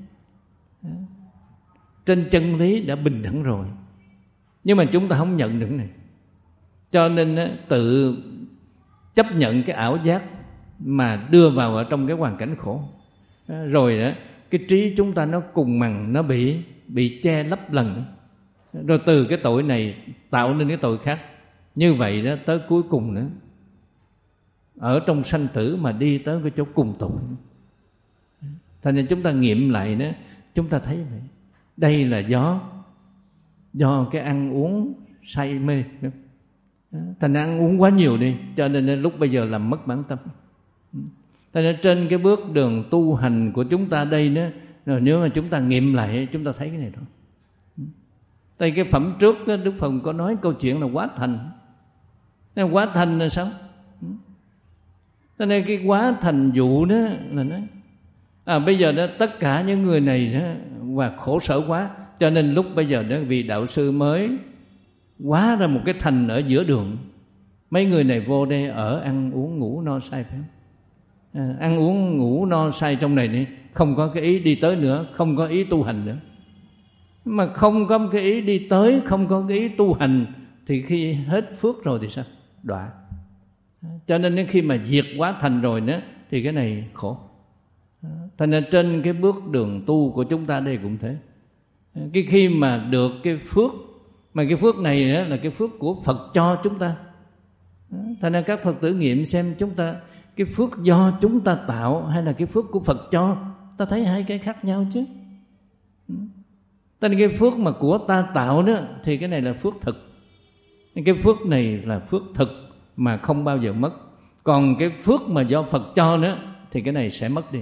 Trên chân lý đã bình đẳng rồi, nhưng mà chúng ta không nhận được này. Cho nên tự chấp nhận cái ảo giác mà đưa vào ở trong cái hoàn cảnh khổ. Rồi đó, cái trí chúng ta nó cùng mằng, nó bị bị che lấp lần. Rồi từ cái tội này tạo nên cái tội khác. Như vậy đó tới cuối cùng nữa, ở trong sanh tử mà đi tới cái chỗ cùng tội. Thành nên chúng ta nghiệm lại đó, chúng ta thấy vậy. Đây là do do cái ăn uống say mê. Thành ăn uống quá nhiều đi, cho nên lúc bây giờ làm mất bản tâm. Thành nên trên cái bước đường tu hành của chúng ta đây đó, rồi nếu mà chúng ta nghiệm lại, chúng ta thấy cái này thôi. Tại cái phẩm trước đó, Đức Phật có nói câu chuyện là quá thành. Quá thành là sao? Cho nên cái quá thành vụ đó là nói à, bây giờ đó tất cả những người này đó và khổ sở quá, cho nên lúc bây giờ đó vị đạo sư mới hóa ra một cái thành ở giữa đường. Mấy người này vô đây ở ăn uống ngủ no say phải không? À, ăn uống ngủ no say trong này đi, không có cái ý đi tới nữa, không có ý tu hành nữa. Mà không có cái ý đi tới, không có cái ý tu hành thì khi hết phước rồi thì sao? Đọa. Cho nên đến khi mà diệt quá thành rồi nữa thì cái này khổ. Thành ra trên cái bước đường tu của chúng ta đây cũng thế. Cái khi mà được cái phước, mà cái phước này là cái phước của Phật cho chúng ta. Thành ra các Phật tử nghiệm xem chúng ta cái phước do chúng ta tạo hay là cái phước của Phật cho, ta thấy hai cái khác nhau chứ. Thành cái phước mà của ta tạo đó thì cái này là phước thực. Cái phước này là phước thực mà không bao giờ mất. Còn cái phước mà do Phật cho nữa thì cái này sẽ mất đi.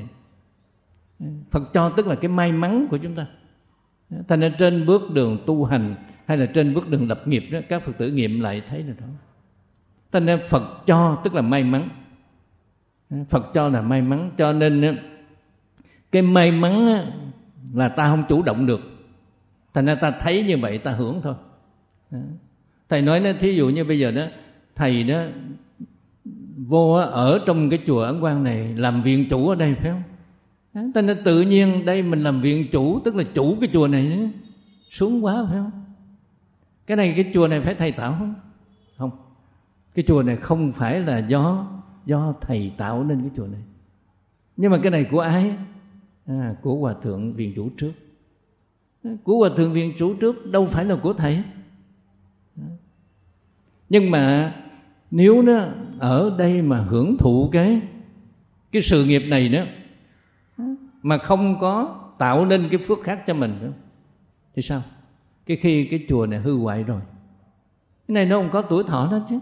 Phật cho tức là cái may mắn của chúng ta. Thành ra trên bước đường tu hành hay là trên bước đường lập nghiệp đó, các Phật tử nghiệm lại thấy là đó. Thành ra Phật cho tức là may mắn. Phật cho là may mắn, cho nên cái may mắn là ta không chủ động được. Thành ra ta thấy như vậy ta hưởng thôi. Thầy nói đó, thí dụ như bây giờ đó thầy đó vô ở trong cái chùa Ấn Quang này làm viện chủ ở đây phải không? Thành ra tự nhiên đây mình làm viện chủ, tức là chủ cái chùa này nữa, xuống quá phải không? Cái này cái chùa này phải thầy tạo không? Không. Cái chùa này không phải là do do thầy tạo nên cái chùa này. Nhưng mà cái này của ai? À, của Hòa Thượng Viện Chủ trước. Của Hòa Thượng Viện Chủ trước đâu phải là của thầy. Nhưng mà nếu nó ở đây mà hưởng thụ cái cái sự nghiệp này đó mà không có tạo nên cái phước khác cho mình nữa thì sao? Cái khi cái chùa này hư hoại rồi, cái này nó không có tuổi thọ đó chứ.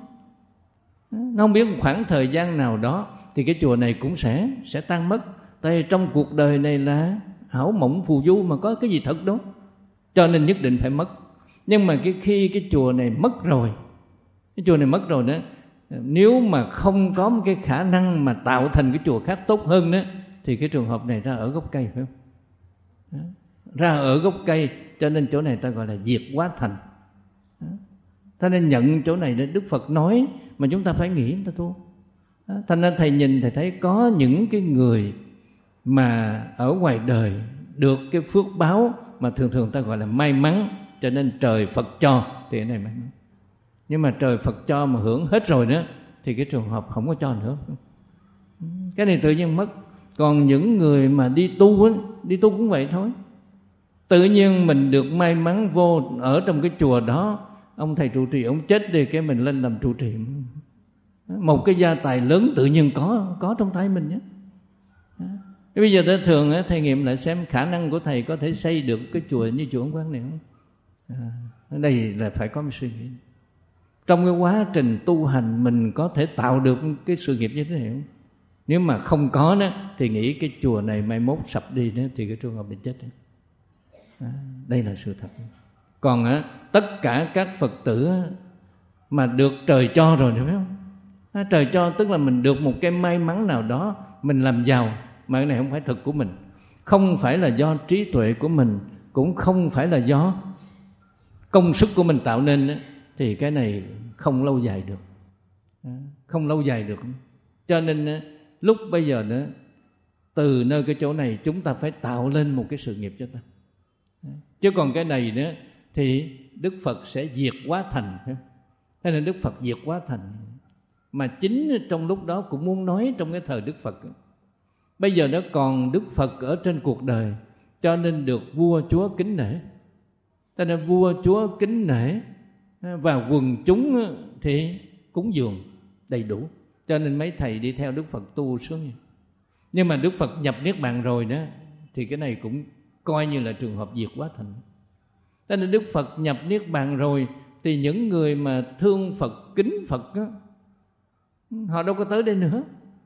Nó không biết một khoảng thời gian nào đó thì cái chùa này cũng sẽ sẽ tan mất. Tại vì trong cuộc đời này là hảo mộng phù du, mà có cái gì thật đó, cho nên nhất định phải mất. Nhưng mà cái khi cái chùa này mất rồi, cái chùa này mất rồi đó, nếu mà không có một cái khả năng mà tạo thành cái chùa khác tốt hơn đó, thì cái trường hợp này ra ở gốc cây phải không? Đó. Ra ở gốc cây, cho nên chỗ này ta gọi là diệt hóa thành. Đó. Thế nên nhận chỗ này để Đức Phật nói mà chúng ta phải nghĩ ta tu. Đó. Thành ra thầy nhìn thầy thấy có những cái người mà ở ngoài đời được cái phước báo mà thường thường ta gọi là may mắn, cho nên trời Phật cho thì cái này may mắn. Nhưng mà trời Phật cho mà hưởng hết rồi đó thì cái trường hợp không có cho nữa. Cái này tự nhiên mất. Còn những người mà đi tu á, đi tu cũng vậy thôi. Tự nhiên mình được may mắn vô ở trong cái chùa đó, ông thầy trụ trì ông chết đi, cái mình lên làm trụ trì. Một cái gia tài lớn tự nhiên có có trong tay mình nhé. Bây giờ tôi thường thầy nghiệm lại xem khả năng của thầy có thể xây được cái chùa như chùa Ấn Quang này không? À, ở đây là phải có một suy nghĩ. Trong cái quá trình tu hành mình có thể tạo được cái sự nghiệp như thế này không? Nếu mà không có đó, thì nghĩ cái chùa này mai mốt sập đi đó, thì cái trường hợp mình chết đó. À, đây là sự thật. Còn á, tất cả các Phật tử mà được trời cho rồi phải không? À, trời cho tức là mình được một cái may mắn nào đó, mình làm giàu, mà cái này không phải thực của mình, không phải là do trí tuệ của mình, cũng không phải là do công sức của mình tạo nên đó, thì cái này không lâu dài được. À, không lâu dài được. Cho nên lúc bây giờ nữa, từ nơi cái chỗ này chúng ta phải tạo lên một cái sự nghiệp cho ta. Chứ còn cái này nữa thì Đức Phật sẽ diệt hóa thành. Thế nên Đức Phật diệt hóa thành. Mà chính trong lúc đó cũng muốn nói trong cái thời Đức Phật, bây giờ nó còn Đức Phật ở trên cuộc đời, cho nên được vua chúa kính nể. Cho nên vua chúa kính nể và quần chúng thì cúng dường đầy đủ. Cho nên mấy thầy đi theo Đức Phật tu sướng. Nhưng mà Đức Phật nhập Niết Bàn rồi đó, thì cái này cũng coi như là trường hợp diệt hóa thành. Cho nên Đức Phật nhập Niết Bàn rồi, thì những người mà thương Phật, kính Phật đó, họ đâu có tới đây nữa.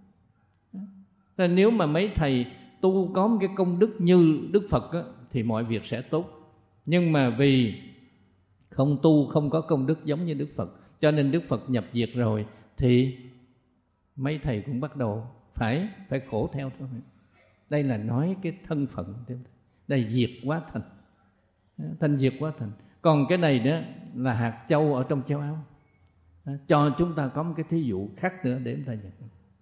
Nên nếu mà mấy thầy tu có một cái công đức như Đức Phật đó, thì mọi việc sẽ tốt. Nhưng mà vì không tu không có công đức giống như Đức Phật. Cho nên Đức Phật nhập diệt rồi thì mấy thầy cũng bắt đầu phải phải khổ theo thôi. Đây là nói cái thân phận, đây diệt hóa thành, thành diệt hóa thành. Còn cái này đó là hạt châu ở trong châu Âu, cho chúng ta có một cái thí dụ khác nữa để chúng ta nhận.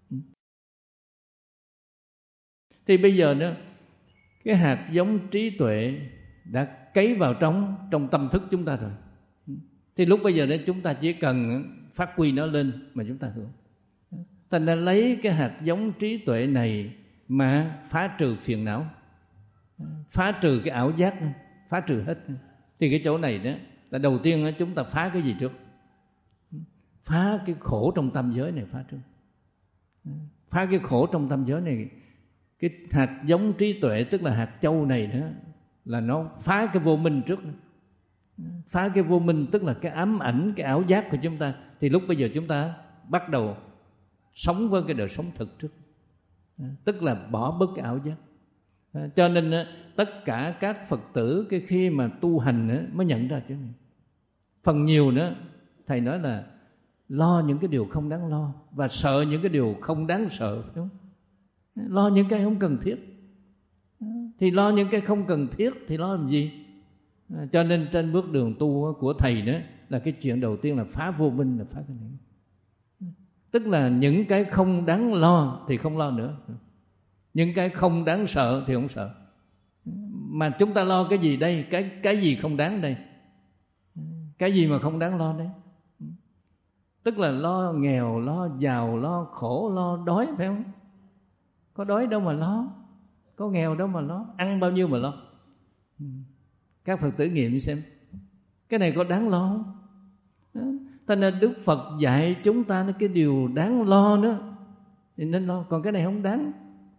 Thì bây giờ đó, cái hạt giống trí tuệ đã cấy vào trong trong tâm thức chúng ta rồi. Thì lúc bây giờ đó chúng ta chỉ cần phát huy nó lên mà chúng ta hưởng. Thành ra lấy cái hạt giống trí tuệ này mà phá trừ phiền não, phá trừ cái ảo giác, phá trừ hết. Thì cái chỗ này đó là đầu tiên chúng ta phá cái gì trước? Phá cái khổ trong tam giới này phá trước. Phá cái khổ trong tam giới này. Cái hạt giống trí tuệ tức là hạt châu này đó là nó phá cái vô minh trước. Phá cái vô minh tức là cái ám ảnh, cái ảo giác của chúng ta. Thì lúc bây giờ chúng ta bắt đầu sống với cái đời sống thực trước, tức là bỏ bớt cái ảo giác. Cho nên tất cả các Phật tử cái khi mà tu hành mới nhận ra chuyện này. Phần nhiều nữa thầy nói là lo những cái điều không đáng lo và sợ những cái điều không đáng sợ, đúng không? Lo những cái không cần thiết. Thì lo những cái không cần thiết thì lo làm gì? Cho nên trên bước đường tu của thầy đó là cái chuyện đầu tiên là phá vô minh, là phá cái này. Tức là những cái không đáng lo thì không lo nữa, những cái không đáng sợ thì không sợ. Mà chúng ta lo cái gì đây? Cái cái gì không đáng đây? Cái gì mà không đáng lo đấy? Tức là lo nghèo, lo giàu, lo khổ, lo đói, phải không? Có đói đâu mà lo, có nghèo đâu mà lo, ăn bao nhiêu mà lo. Các Phật tử nghiệm xem, cái này có đáng lo không? Cho nên Đức Phật dạy chúng ta cái điều đáng lo nữa thì nên lo, còn cái này không đáng.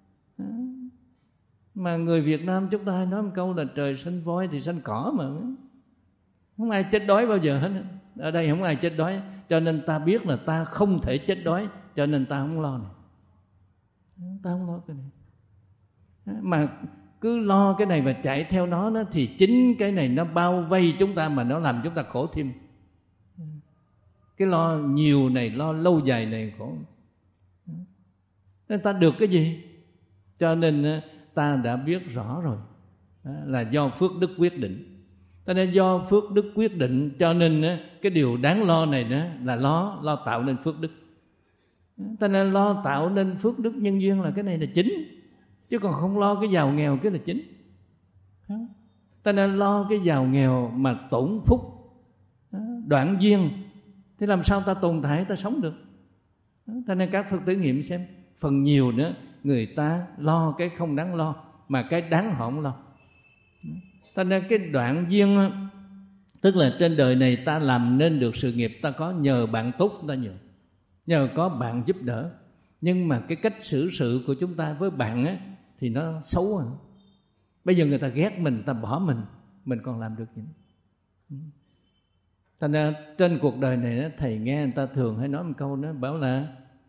Mà người Việt Nam chúng ta hay nói một câu là trời sinh voi thì sinh cỏ mà, không ai chết đói bao giờ hết. Ở đây không ai chết đói, cho nên ta biết là ta không thể chết đói, cho nên ta không lo này. Ta không lo cái này. Mà cứ lo cái này và chạy theo nó, nó thì chính cái này nó bao vây chúng ta mà nó làm chúng ta khổ thêm. Cái lo nhiều này, lo lâu dài này khổ. Nên ta được cái gì? Cho nên ta đã biết rõ rồi, là do phước đức quyết định. Cho nên do phước đức quyết định, cho nên cái điều đáng lo này đó là lo lo tạo nên phước đức. Cho nên lo tạo nên phước đức nhân duyên là cái này là chính, chứ còn không lo cái giàu nghèo cái là chính. Cho nên lo cái giàu nghèo mà tổn phúc, đoạn duyên, thì làm sao ta tồn tại, ta sống được? Cho nên các Phật tử nghiệm xem, phần nhiều nữa người ta lo cái không đáng lo, mà cái đáng họ không lo. Cho nên cái đoạn duyên, tức là trên đời này ta làm nên được sự nghiệp, ta có nhờ bạn tốt ta nhờ, nhờ có bạn giúp đỡ. Nhưng mà cái cách xử sự của chúng ta với bạn á, thì nó xấu à. Bây giờ người ta ghét mình, ta bỏ mình, mình còn làm được gì? Thành ra trên cuộc đời này đó, thầy nghe người ta thường hay nói một câu đó, bảo là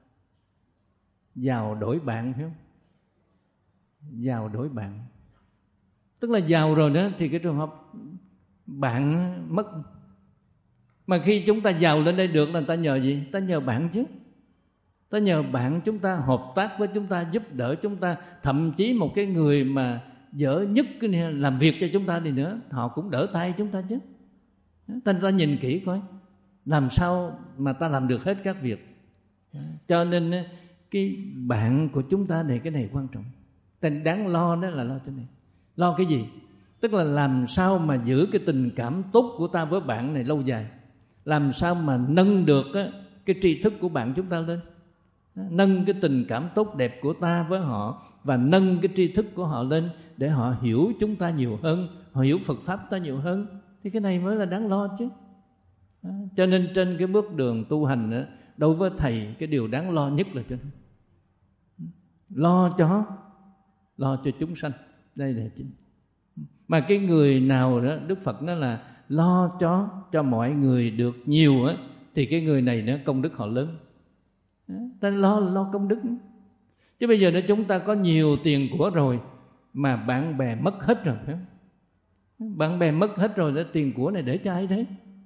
giàu đổi bạn, phải không? Giàu đổi bạn, tức là giàu rồi đó thì cái trường hợp bạn mất. Mà khi chúng ta giàu lên đây được là ta nhờ gì? Ta nhờ bạn chứ. Ta nhờ bạn chúng ta hợp tác với chúng ta, giúp đỡ chúng ta. Thậm chí một cái người mà dở nhất làm việc cho chúng ta đi nữa, họ cũng đỡ tay chúng ta chứ. Ta, ta nhìn kỹ coi, làm sao mà ta làm được hết các việc. Cho nên cái bạn của chúng ta này, cái này quan trọng. Tên đáng lo đó là lo chỗ này. Lo cái gì? Tức là làm sao mà giữ cái tình cảm tốt của ta với bạn này lâu dài. Làm sao mà nâng được cái tri thức của bạn chúng ta lên, nâng cái tình cảm tốt đẹp của ta với họ, và nâng cái tri thức của họ lên để họ hiểu chúng ta nhiều hơn, họ hiểu Phật Pháp ta nhiều hơn. Thì cái này mới là đáng lo chứ. Cho nên trên cái bước đường tu hành, đối với thầy cái điều đáng lo nhất là cho lo cho lo cho chúng sanh. Đây là chính. Mà cái người nào đó Đức Phật nói là lo cho cho mọi người được nhiều á, thì cái người này nó công đức họ lớn. Ta lo lo công đức. Chứ bây giờ nếu chúng ta có nhiều tiền của rồi mà bạn bè mất hết rồi, phải không? Bạn bè mất hết rồi, để tiền của này để cho ai thế?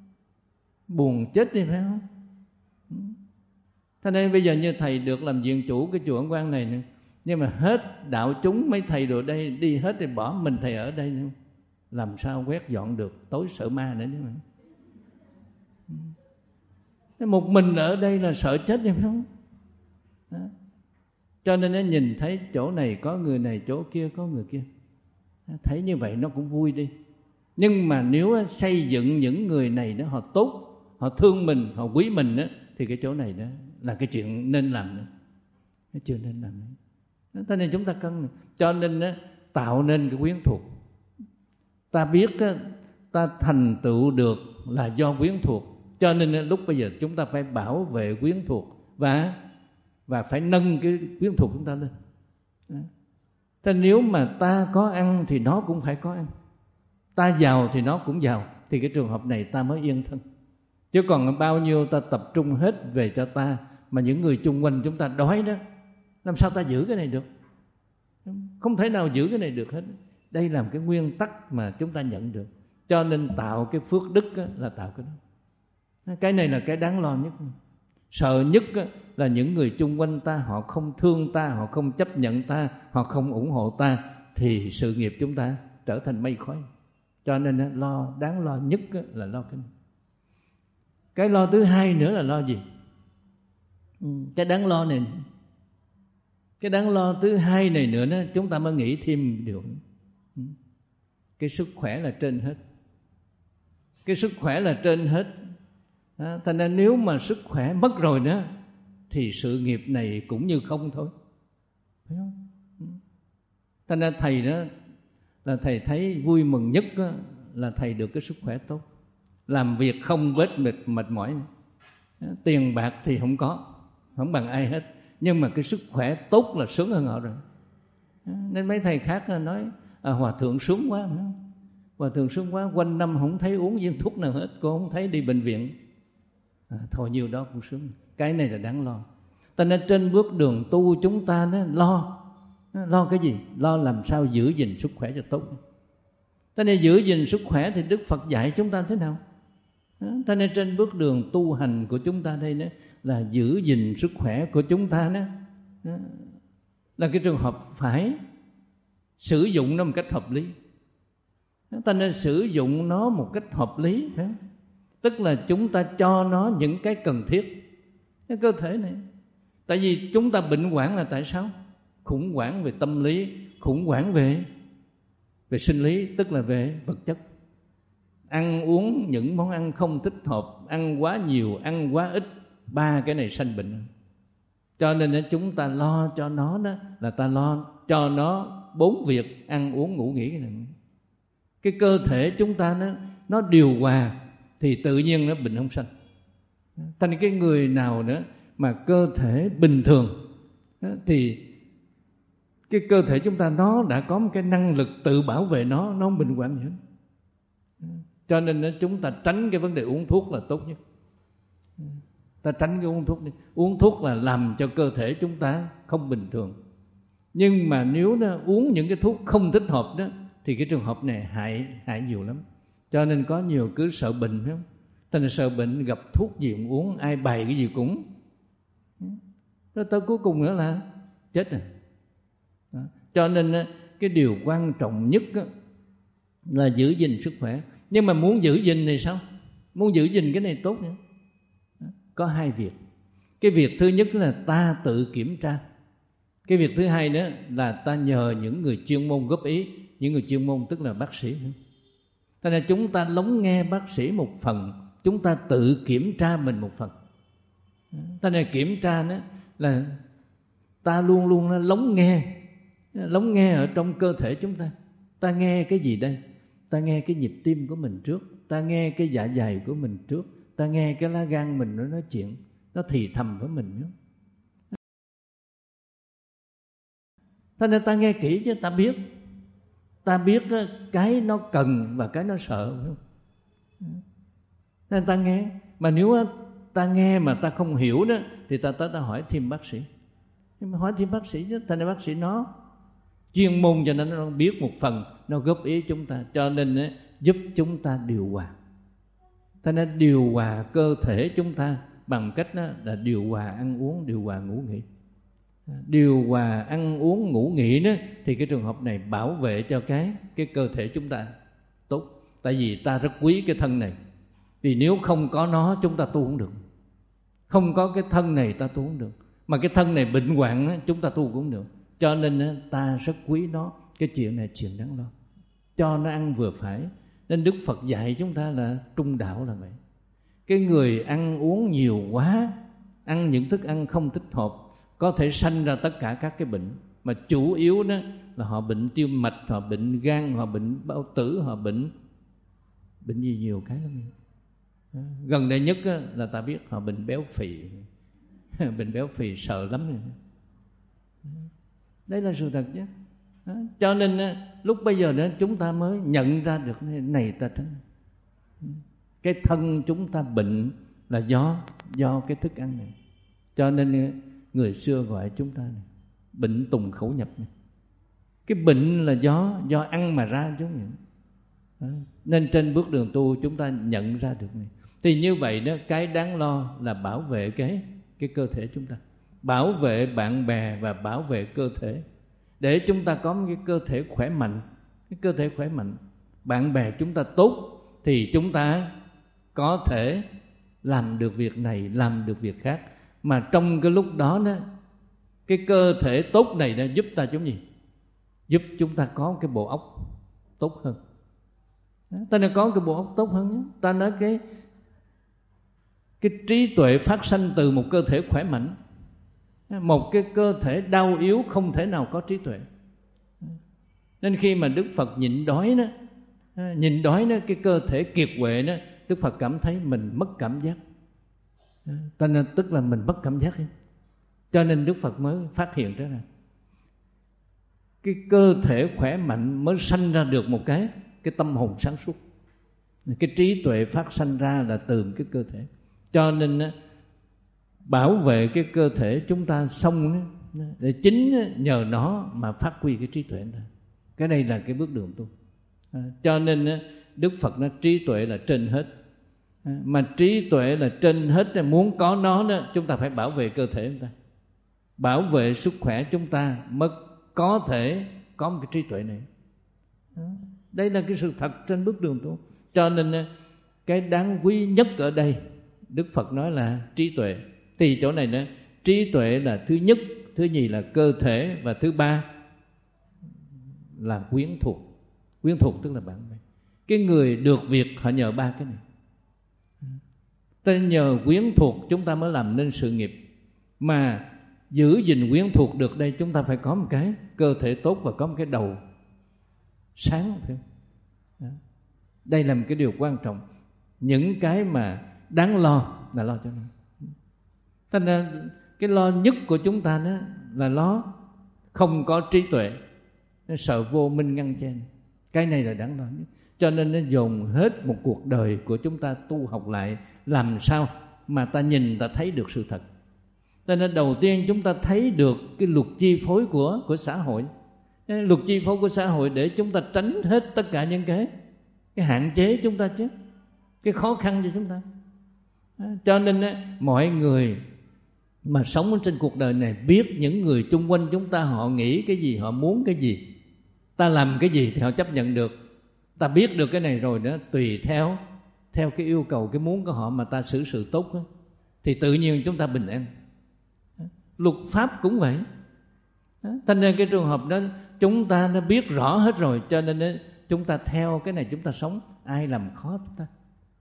buồn chết đi phải không? Thế nên bây giờ như thầy được làm viện chủ cái chùa Ấn Quang này nữa, nhưng mà hết đạo chúng mấy thầy rồi đây đi hết thì bỏ mình thầy ở đây nữa, làm sao quét dọn được, tối sợ ma nữa chứ mà. Một mình ở đây là sợ chết đi phải không? Đó. Cho nên nó nhìn thấy chỗ này có người này, chỗ kia có người kia, thấy như vậy nó cũng vui đi. Nhưng mà nếu xây dựng những người này đó họ tốt, họ thương mình, họ quý mình đó, thì cái chỗ này đó là cái chuyện nên làm nữa, cái chuyện nên làm nữa. Thế nên chúng ta cân, cho nên đó, tạo nên cái quyến thuộc. Ta biết đó, ta thành tựu được là do quyến thuộc, cho nên đó, lúc bây giờ chúng ta phải bảo vệ quyến thuộc và và phải nâng cái quyến thuộc chúng ta lên. Đó. Thế nếu mà ta có ăn thì nó cũng phải có ăn, ta giàu thì nó cũng giàu, thì cái trường hợp này ta mới yên thân. Chứ còn bao nhiêu ta tập trung hết về cho ta, mà những người chung quanh chúng ta đói đó, làm sao ta giữ cái này được? Không thể nào giữ cái này được hết. Đây là một cái nguyên tắc mà chúng ta nhận được. Cho nên tạo cái phước đức là tạo cái đó. Cái này là cái đáng lo nhất. Sợ nhất là những người chung quanh ta, họ không thương ta, họ không chấp nhận ta, họ không ủng hộ ta, thì sự nghiệp chúng ta trở thành mây khói. Cho nên lo, đáng lo nhất là lo cái này. Cái lo thứ hai nữa là lo gì? Cái đáng lo này, cái đáng lo thứ hai này nữa đó, chúng ta mới nghĩ thêm điều. Cái sức khỏe là trên hết. Cái sức khỏe là trên hết. Đó, thành ra nếu mà sức khỏe mất rồi đó, thì sự nghiệp này cũng như không thôi, phải không? Thành ra thầy đó là thầy thấy vui mừng nhất đó, là thầy được cái sức khỏe tốt, làm việc không vết mệt mệt mỏi nữa. Tiền bạc thì không có, không bằng ai hết, nhưng mà cái sức khỏe tốt là sướng hơn họ rồi. Nên mấy thầy khác nói à, hòa thượng sướng quá, phải không? Hòa thượng sướng quá, quanh năm không thấy uống viên thuốc nào hết, cô không thấy đi bệnh viện. À, thôi nhiêu đó cũng sướng. Cái này là đáng lo. Ta nên trên bước đường tu chúng ta nó lo, lo cái gì? Lo làm sao giữ gìn sức khỏe cho tốt. Ta nên giữ gìn sức khỏe thì Đức Phật dạy chúng ta thế nào? Ta nên trên bước đường tu hành của chúng ta đây đó, là giữ gìn sức khỏe của chúng ta đó, đó là cái trường hợp phải sử dụng nó một cách hợp lý. Ta nên sử dụng nó một cách hợp lý, phải không? Tức là chúng ta cho nó những cái cần thiết. Cái cơ thể này, tại vì chúng ta bệnh hoạn là tại sao? Khủng hoảng về tâm lý, khủng hoảng về về sinh lý, tức là về vật chất. Ăn uống những món ăn không thích hợp, ăn quá nhiều, ăn quá ít, ba cái này sanh bệnh. Cho nên chúng ta lo cho nó đó là ta lo cho nó bốn việc: ăn uống ngủ nghỉ. Cái này, cái cơ thể chúng ta nó nó điều hòa thì tự nhiên nó bệnh không sanh. Thành cái người nào nữa mà cơ thể bình thường thì cái cơ thể chúng ta nó đã có một cái năng lực tự bảo vệ nó, nó không bệnh hoạn gì hết. Cho nên chúng ta tránh cái vấn đề uống thuốc là tốt nhất. Ta tránh cái uống thuốc đi. Uống thuốc là làm cho cơ thể chúng ta không bình thường. Nhưng mà nếu nó uống những cái thuốc không thích hợp đó, thì cái trường hợp này hại hại nhiều lắm. Cho nên có nhiều cứ sợ bệnh, phải không? Thành ra sợ bệnh, gặp thuốc gì cũng uống, ai bày cái gì cũng. Đó, tới cuối cùng nữa là chết rồi. Đó. Cho nên cái điều quan trọng nhất là giữ gìn sức khỏe. Nhưng mà muốn giữ gìn thì sao? Muốn giữ gìn cái này tốt nữa. Đó. Có hai việc. Cái việc thứ nhất là ta tự kiểm tra. Cái việc thứ hai nữa là ta nhờ những người chuyên môn góp ý. Những người chuyên môn tức là bác sĩ. Thế nên chúng ta lắng nghe bác sĩ một phần, chúng ta tự kiểm tra mình một phần. Thế nên kiểm tra đó là ta luôn luôn lắng nghe, lắng nghe ở trong cơ thể chúng ta. Ta nghe cái gì đây? Ta nghe cái nhịp tim của mình trước, ta nghe cái dạ dày của mình trước, ta nghe cái lá gan mình nó nói chuyện, nó thì thầm với mình nữa. Thế nên ta nghe kỹ chứ, ta biết, ta biết cái nó cần và cái nó sợ, phải không? Nên ta nghe. Mà nếu ta nghe mà ta không hiểu đó, thì ta tới ta hỏi thêm bác sĩ. Nhưng mà hỏi thêm bác sĩ chứ, thành ra bác sĩ nó chuyên môn cho nên nó biết một phần, nó góp ý chúng ta, cho nên giúp chúng ta điều hòa. Ta nên điều hòa cơ thể chúng ta bằng cách đó là điều hòa ăn uống, điều hòa ngủ nghỉ. Điều hòa ăn uống ngủ nghỉ đó thì cái trường hợp này bảo vệ cho cái cái cơ thể chúng ta tốt. Tại vì ta rất quý cái thân này, vì nếu không có nó chúng ta tu không được. Không có cái thân này ta tu không được, mà cái thân này bệnh hoạn á, chúng ta tu cũng không được. Cho nên á, ta rất quý nó. Cái chuyện này chuyện đáng lo, cho nó ăn vừa phải. Nên Đức Phật dạy chúng ta là trung đạo là vậy. Cái người ăn uống nhiều quá, ăn những thức ăn không thích hợp, có thể sanh ra tất cả các cái bệnh. Mà chủ yếu đó là họ bệnh tim mạch, họ bệnh gan, họ bệnh bao tử, họ bệnh bệnh gì nhiều cái lắm. Gần đây nhất là ta biết họ bệnh béo phì. Bệnh béo phì sợ lắm. Đấy là sự thật chứ. Cho nên lúc bây giờ đó chúng ta mới nhận ra được này ta tránh. Cái thân chúng ta bệnh là do do cái thức ăn này. Cho nên người xưa gọi chúng ta này, bệnh tùng khẩu nhập này. Cái bệnh là do do ăn mà ra chúng này. Đó. Nên trên bước đường tu chúng ta nhận ra được này. Thì như vậy đó, cái đáng lo là bảo vệ cái cái cơ thể chúng ta, bảo vệ bạn bè và bảo vệ cơ thể, để chúng ta có một cái cơ thể khỏe mạnh. Cái cơ thể khỏe mạnh, bạn bè chúng ta tốt thì chúng ta có thể làm được việc này, làm được việc khác. Mà trong cái lúc đó đó, cái cơ thể tốt này đã giúp ta giống gì? Giúp chúng ta có cái bộ óc tốt hơn. Ta nói có cái bộ óc tốt hơn nhé. Ta nói cái cái trí tuệ phát sanh từ một cơ thể khỏe mạnh. Một cái cơ thể đau yếu không thể nào có trí tuệ. Nên khi mà Đức Phật nhịn đói đó, nhịn đói đó, cái cơ thể kiệt quệ đó, Đức Phật cảm thấy mình mất cảm giác. Cho nên tức là mình mất cảm giác ấy. Cho nên Đức Phật mới phát hiện ra là cái cơ thể khỏe mạnh mới sanh ra được một cái cái tâm hồn sáng suốt. Cái trí tuệ phát sanh ra là từ cái cơ thể. Cho nên bảo vệ cái cơ thể chúng ta xong để chính nhờ nó mà phát huy cái trí tuệ ra. Cái này là cái bước đường tu. Cho nên Đức Phật nói trí tuệ là trên hết. Mà trí tuệ là trên hết, muốn có nó đó, chúng ta phải bảo vệ cơ thể chúng ta, bảo vệ sức khỏe chúng ta mới có thể có một cái trí tuệ này. Đây là cái sự thật trên bước đường tu. Cho nên cái đáng quý nhất ở đây Đức Phật nói là trí tuệ. Thì chỗ này nữa, trí tuệ là thứ nhất, thứ nhì là cơ thể, và thứ ba là quyến thuộc. Quyến thuộc tức là bạn bè. Cái người được việc họ nhờ ba cái này. Ta nhờ quyến thuộc chúng ta mới làm nên sự nghiệp. Mà giữ gìn quyến thuộc được đây, chúng ta phải có một cái cơ thể tốt và có một cái đầu sáng. Phải không? Đây là một cái điều quan trọng. Những cái mà đáng lo là lo cho nó. Thành ra cái lo nhất của chúng ta đó là lo không có trí tuệ, nó sợ vô minh ngăn chen. Cái này là đáng lo nhất. Cho nên nó dồn hết một cuộc đời của chúng ta tu học lại, làm sao mà ta nhìn ta thấy được sự thật. Cho nên đầu tiên chúng ta thấy được cái luật chi phối của, của xã hội. Luật chi phối của xã hội để chúng ta tránh hết tất cả những cái, cái hạn chế chúng ta chứ, cái khó khăn cho chúng ta. Cho nên mọi người mà sống trên cuộc đời này biết những người chung quanh chúng ta họ nghĩ cái gì, họ muốn cái gì, ta làm cái gì thì họ chấp nhận được. Ta biết được cái này rồi đó, tùy theo theo cái yêu cầu, cái muốn của họ mà ta xử sự tốt đó, thì tự nhiên chúng ta bình an. Luật pháp cũng vậy. Thành ra cái trường hợp đó chúng ta đã biết rõ hết rồi, cho nên chúng ta theo cái này chúng ta sống, ai làm khó chúng ta.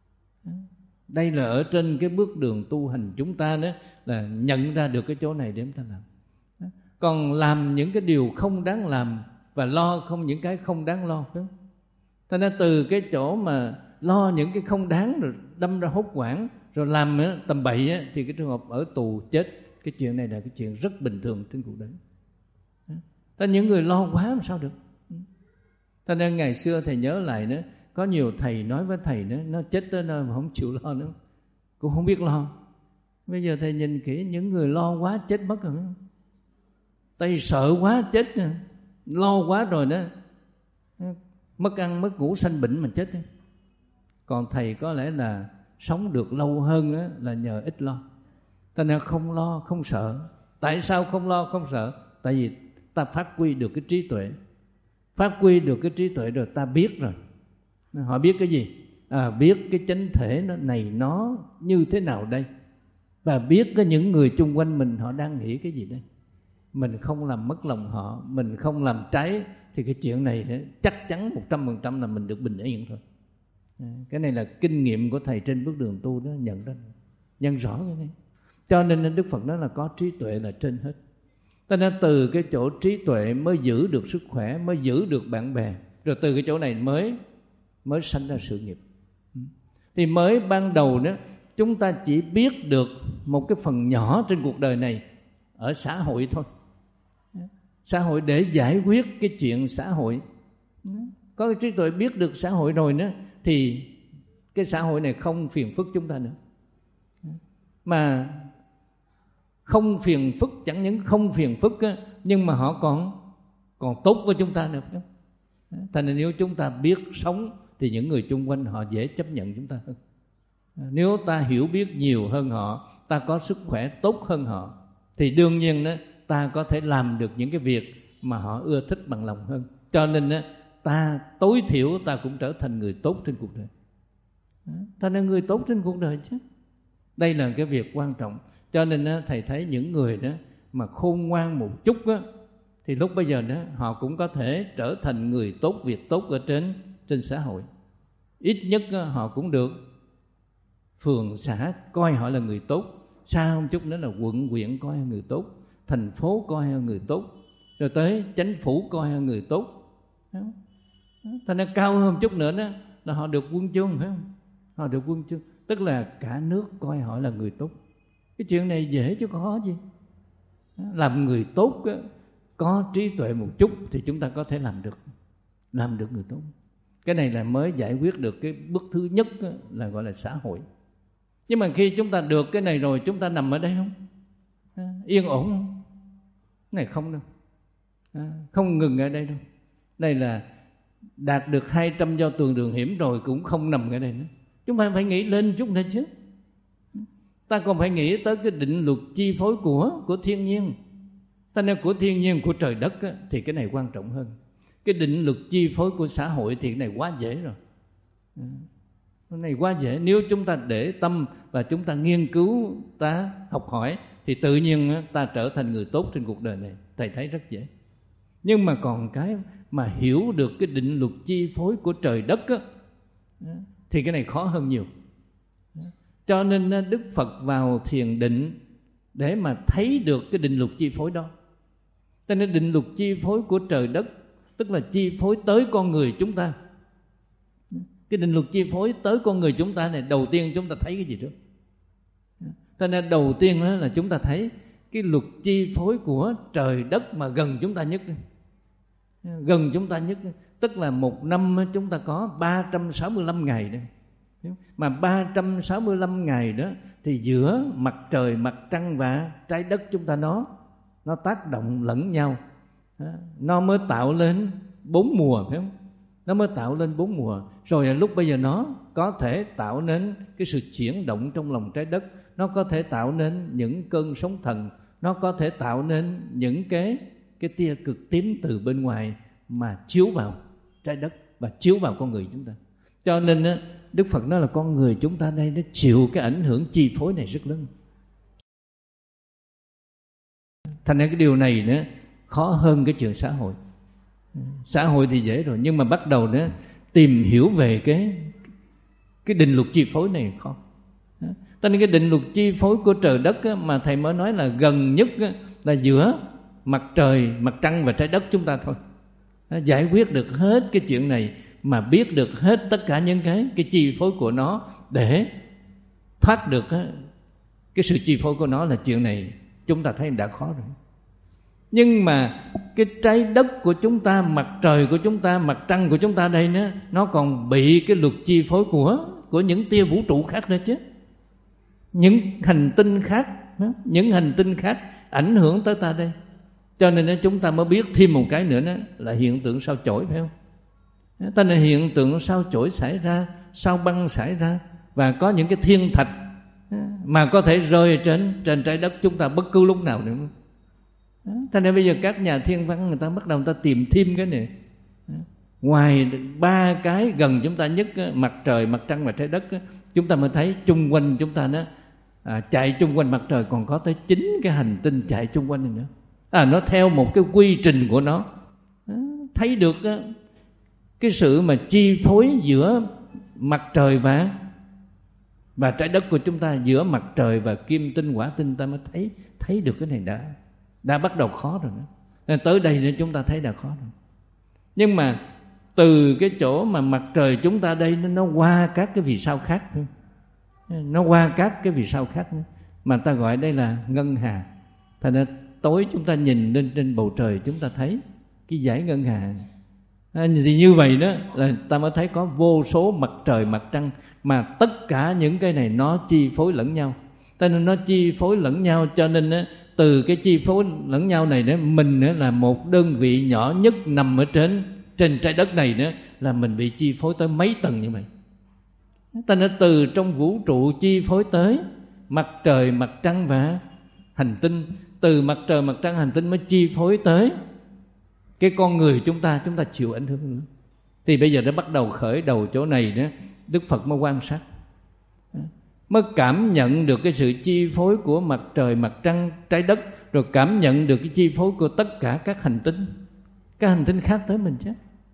Đây là ở trên cái bước đường tu hành chúng ta đó, là nhận ra được cái chỗ này để chúng ta làm. Còn làm những cái điều không đáng làm và lo không những cái không đáng lo, phải không? Thành ra từ cái chỗ mà lo những cái không đáng rồi đâm ra hốt hoảng rồi làm tầm bậy á, thì cái trường hợp ở tù chết, cái chuyện này là cái chuyện rất bình thường trên cuộc đời. Thành những người lo quá làm sao được. Thành ra ngày xưa thầy nhớ lại nữa, có nhiều thầy nói với thầy nữa, nó chết tới nơi mà không chịu lo nữa, cũng không biết lo. Bây giờ thầy nhìn kỹ những người lo quá chết mất rồi. Thầy sợ quá chết nữa. Lo quá rồi đó, mất ăn mất ngủ sanh bệnh mà chết. Còn thầy có lẽ là sống được lâu hơn đó là nhờ ít lo. Ta nên không lo, không sợ. Tại sao không lo, không sợ? Tại vì ta phát huy được cái trí tuệ. Phát huy được cái trí tuệ rồi ta biết rồi. Họ biết cái gì? À, biết cái chánh thể nó này nó như thế nào đây, và biết cái những người chung quanh mình họ đang nghĩ cái gì đây. Mình không làm mất lòng họ, mình không làm trái, thì cái chuyện này chắc chắn một trăm phần trăm là mình được bình yên thôi. Cái này là kinh nghiệm của thầy trên bước đường tu đó, nhận ra, nhận rõ cái này. Cho nên Đức Phật nói là có trí tuệ là trên hết. Cho nên từ cái chỗ trí tuệ mới giữ được sức khỏe, mới giữ được bạn bè, rồi từ cái chỗ này mới mới sanh ra sự nghiệp. Thì mới ban đầu đó chúng ta chỉ biết được một cái phần nhỏ trên cuộc đời này ở xã hội thôi. Xã hội để giải quyết cái chuyện xã hội. Có cái trí tuệ biết được xã hội rồi nữa thì cái xã hội này không phiền phức chúng ta nữa. Mà không phiền phức, chẳng những không phiền phức á, nhưng mà họ còn còn tốt với chúng ta nữa. Thành nên nếu chúng ta biết sống thì những người chung quanh họ dễ chấp nhận chúng ta hơn. Nếu ta hiểu biết nhiều hơn họ, ta có sức khỏe tốt hơn họ, thì đương nhiên đó, ta có thể làm được những cái việc mà họ ưa thích bằng lòng hơn. Cho nên đó, ta tối thiểu ta cũng trở thành người tốt trên cuộc đời. Ta là người tốt trên cuộc đời chứ. Đây là cái việc quan trọng. Cho nên đó, thầy thấy những người đó mà khôn ngoan một chút đó, thì lúc bây giờ đó họ cũng có thể trở thành người tốt, việc tốt ở trên trên xã hội. Ít nhất đó, họ cũng được phường xã coi họ là người tốt, xa một chút nữa là quận huyện coi là người tốt, thành phố coi là người tốt, rồi tới chính phủ coi là người tốt. Thành ra cao hơn một chút nữa đó là họ được huân chương, phải không? Họ được huân chương, tức là cả nước coi họ là người tốt. Cái chuyện này dễ chứ có gì. Làm người tốt đó, có trí tuệ một chút thì chúng ta có thể làm được, làm được người tốt. Cái này là mới giải quyết được cái bước thứ nhất đó, là gọi là xã hội. Nhưng mà khi chúng ta được cái này rồi, chúng ta nằm ở đây không? À, yên ổn không? Cái này không đâu. À, không ngừng ở đây đâu. Đây là đạt được hai trăm giao tường đường hiểm rồi cũng không nằm ở đây nữa. Chúng ta phải nghĩ lên chút nữa chứ. Ta còn phải nghĩ tới cái định luật chi phối của của thiên nhiên. Ta nói của thiên nhiên, của trời đất á, thì cái này quan trọng hơn. Cái định luật chi phối của xã hội thì cái này quá dễ rồi. Cái này quá dễ. Nếu chúng ta để tâm và chúng ta nghiên cứu, ta học hỏi, thì tự nhiên ta trở thành người tốt trên cuộc đời này. Thầy thấy rất dễ. Nhưng mà còn cái mà hiểu được cái định luật chi phối của trời đất á, thì cái này khó hơn nhiều. Cho nên Đức Phật vào thiền định để mà thấy được cái định luật chi phối đó. Cho nên định luật chi phối của trời đất, tức là chi phối tới con người chúng ta. Cái định luật chi phối tới con người chúng ta này, đầu tiên chúng ta thấy cái gì trước? Cho nên đầu tiên đó là chúng ta thấy cái luật chi phối của trời đất mà gần chúng ta nhất. Gần chúng ta nhất, tức là một năm chúng ta có ba trăm sáu mươi lăm ngày đây. Mà ba trăm sáu mươi lăm ngày đó thì giữa mặt trời, mặt trăng và trái đất chúng ta nó nó tác động lẫn nhau, nó mới tạo lên bốn mùa, phải không? Nó mới tạo lên bốn mùa. Rồi lúc bây giờ nó có thể tạo nên cái sự chuyển động trong lòng trái đất, nó có thể tạo nên những cơn sóng thần, nó có thể tạo nên những cái cái tia cực tím từ bên ngoài mà chiếu vào trái đất và chiếu vào con người chúng ta. Cho nên Đức Phật nói là con người chúng ta đây nó chịu cái ảnh hưởng chi phối này rất lớn. Thành ra cái điều này nữa khó hơn cái chuyện xã hội. Xã hội thì dễ rồi, nhưng mà bắt đầu nữa tìm hiểu về cái cái định luật chi phối này khó. Cho nên cái định luật chi phối của trời đất á, mà thầy mới nói là gần nhất á, là giữa mặt trời, mặt trăng và trái đất chúng ta thôi. Giải quyết được hết cái chuyện này, mà biết được hết tất cả những cái cái chi phối của nó để thoát được á, cái sự chi phối của nó, là chuyện này chúng ta thấy đã khó rồi. Nhưng mà cái trái đất của chúng ta, mặt trời của chúng ta, mặt trăng của chúng ta đây nữa, nó còn bị cái luật chi phối của của những tia vũ trụ khác nữa chứ. Những hành tinh khác, những hành tinh khác ảnh hưởng tới ta đây. Cho nên chúng ta mới biết thêm một cái nữa đó, là hiện tượng sao chổi, phải không? Ta nên hiện tượng sao chổi xảy ra, sao băng xảy ra, và có những cái thiên thạch mà có thể rơi trên trên trái đất chúng ta bất cứ lúc nào nữa. Thế nên bây giờ các nhà thiên văn người ta bắt đầu người ta tìm thêm cái này. Ngoài ba cái gần chúng ta nhất, mặt trời, mặt trăng và trái đất, chúng ta mới thấy chung quanh chúng ta đó, à, chạy chung quanh mặt trời còn có tới chín cái hành tinh chạy chung quanh này nữa. À, nó theo một cái quy trình của nó. Thấy được cái sự mà chi phối giữa mặt trời và và trái đất của chúng ta, giữa mặt trời và kim tinh, hỏa tinh, ta mới thấy thấy được cái này đã đã bắt đầu khó rồi đó. Nên tới đây nữa chúng ta thấy đã khó rồi. Nhưng mà từ cái chỗ mà mặt trời chúng ta đây nó qua các cái vì sao khác, nó qua các cái vì sao khác nữa, mà ta gọi đây là ngân hà. Thành ra tối chúng ta nhìn lên trên bầu trời chúng ta thấy cái dải ngân hà. À, thì như vậy đó là ta mới thấy có vô số mặt trời, mặt trăng, mà tất cả những cái này nó chi phối lẫn nhau. Cho nên nó chi phối lẫn nhau, cho nên á, từ cái chi phối lẫn nhau này đó, mình nữa là một đơn vị nhỏ nhất nằm ở trên trên trái đất này nữa, là mình bị chi phối tới mấy tầng như vậy. Ta nói từ trong vũ trụ chi phối tới mặt trời, mặt trăng và hành tinh, từ mặt trời, mặt trăng, hành tinh mới chi phối tới cái con người chúng ta, chúng ta chịu ảnh hưởng nữa. Thì bây giờ nó bắt đầu khởi đầu chỗ này nữa, Đức Phật mới quan sát, mới cảm nhận được cái sự chi phối của mặt trời, mặt trăng, trái đất, rồi cảm nhận được cái chi phối của tất cả các hành tinh, các hành tinh khác tới mình chứ.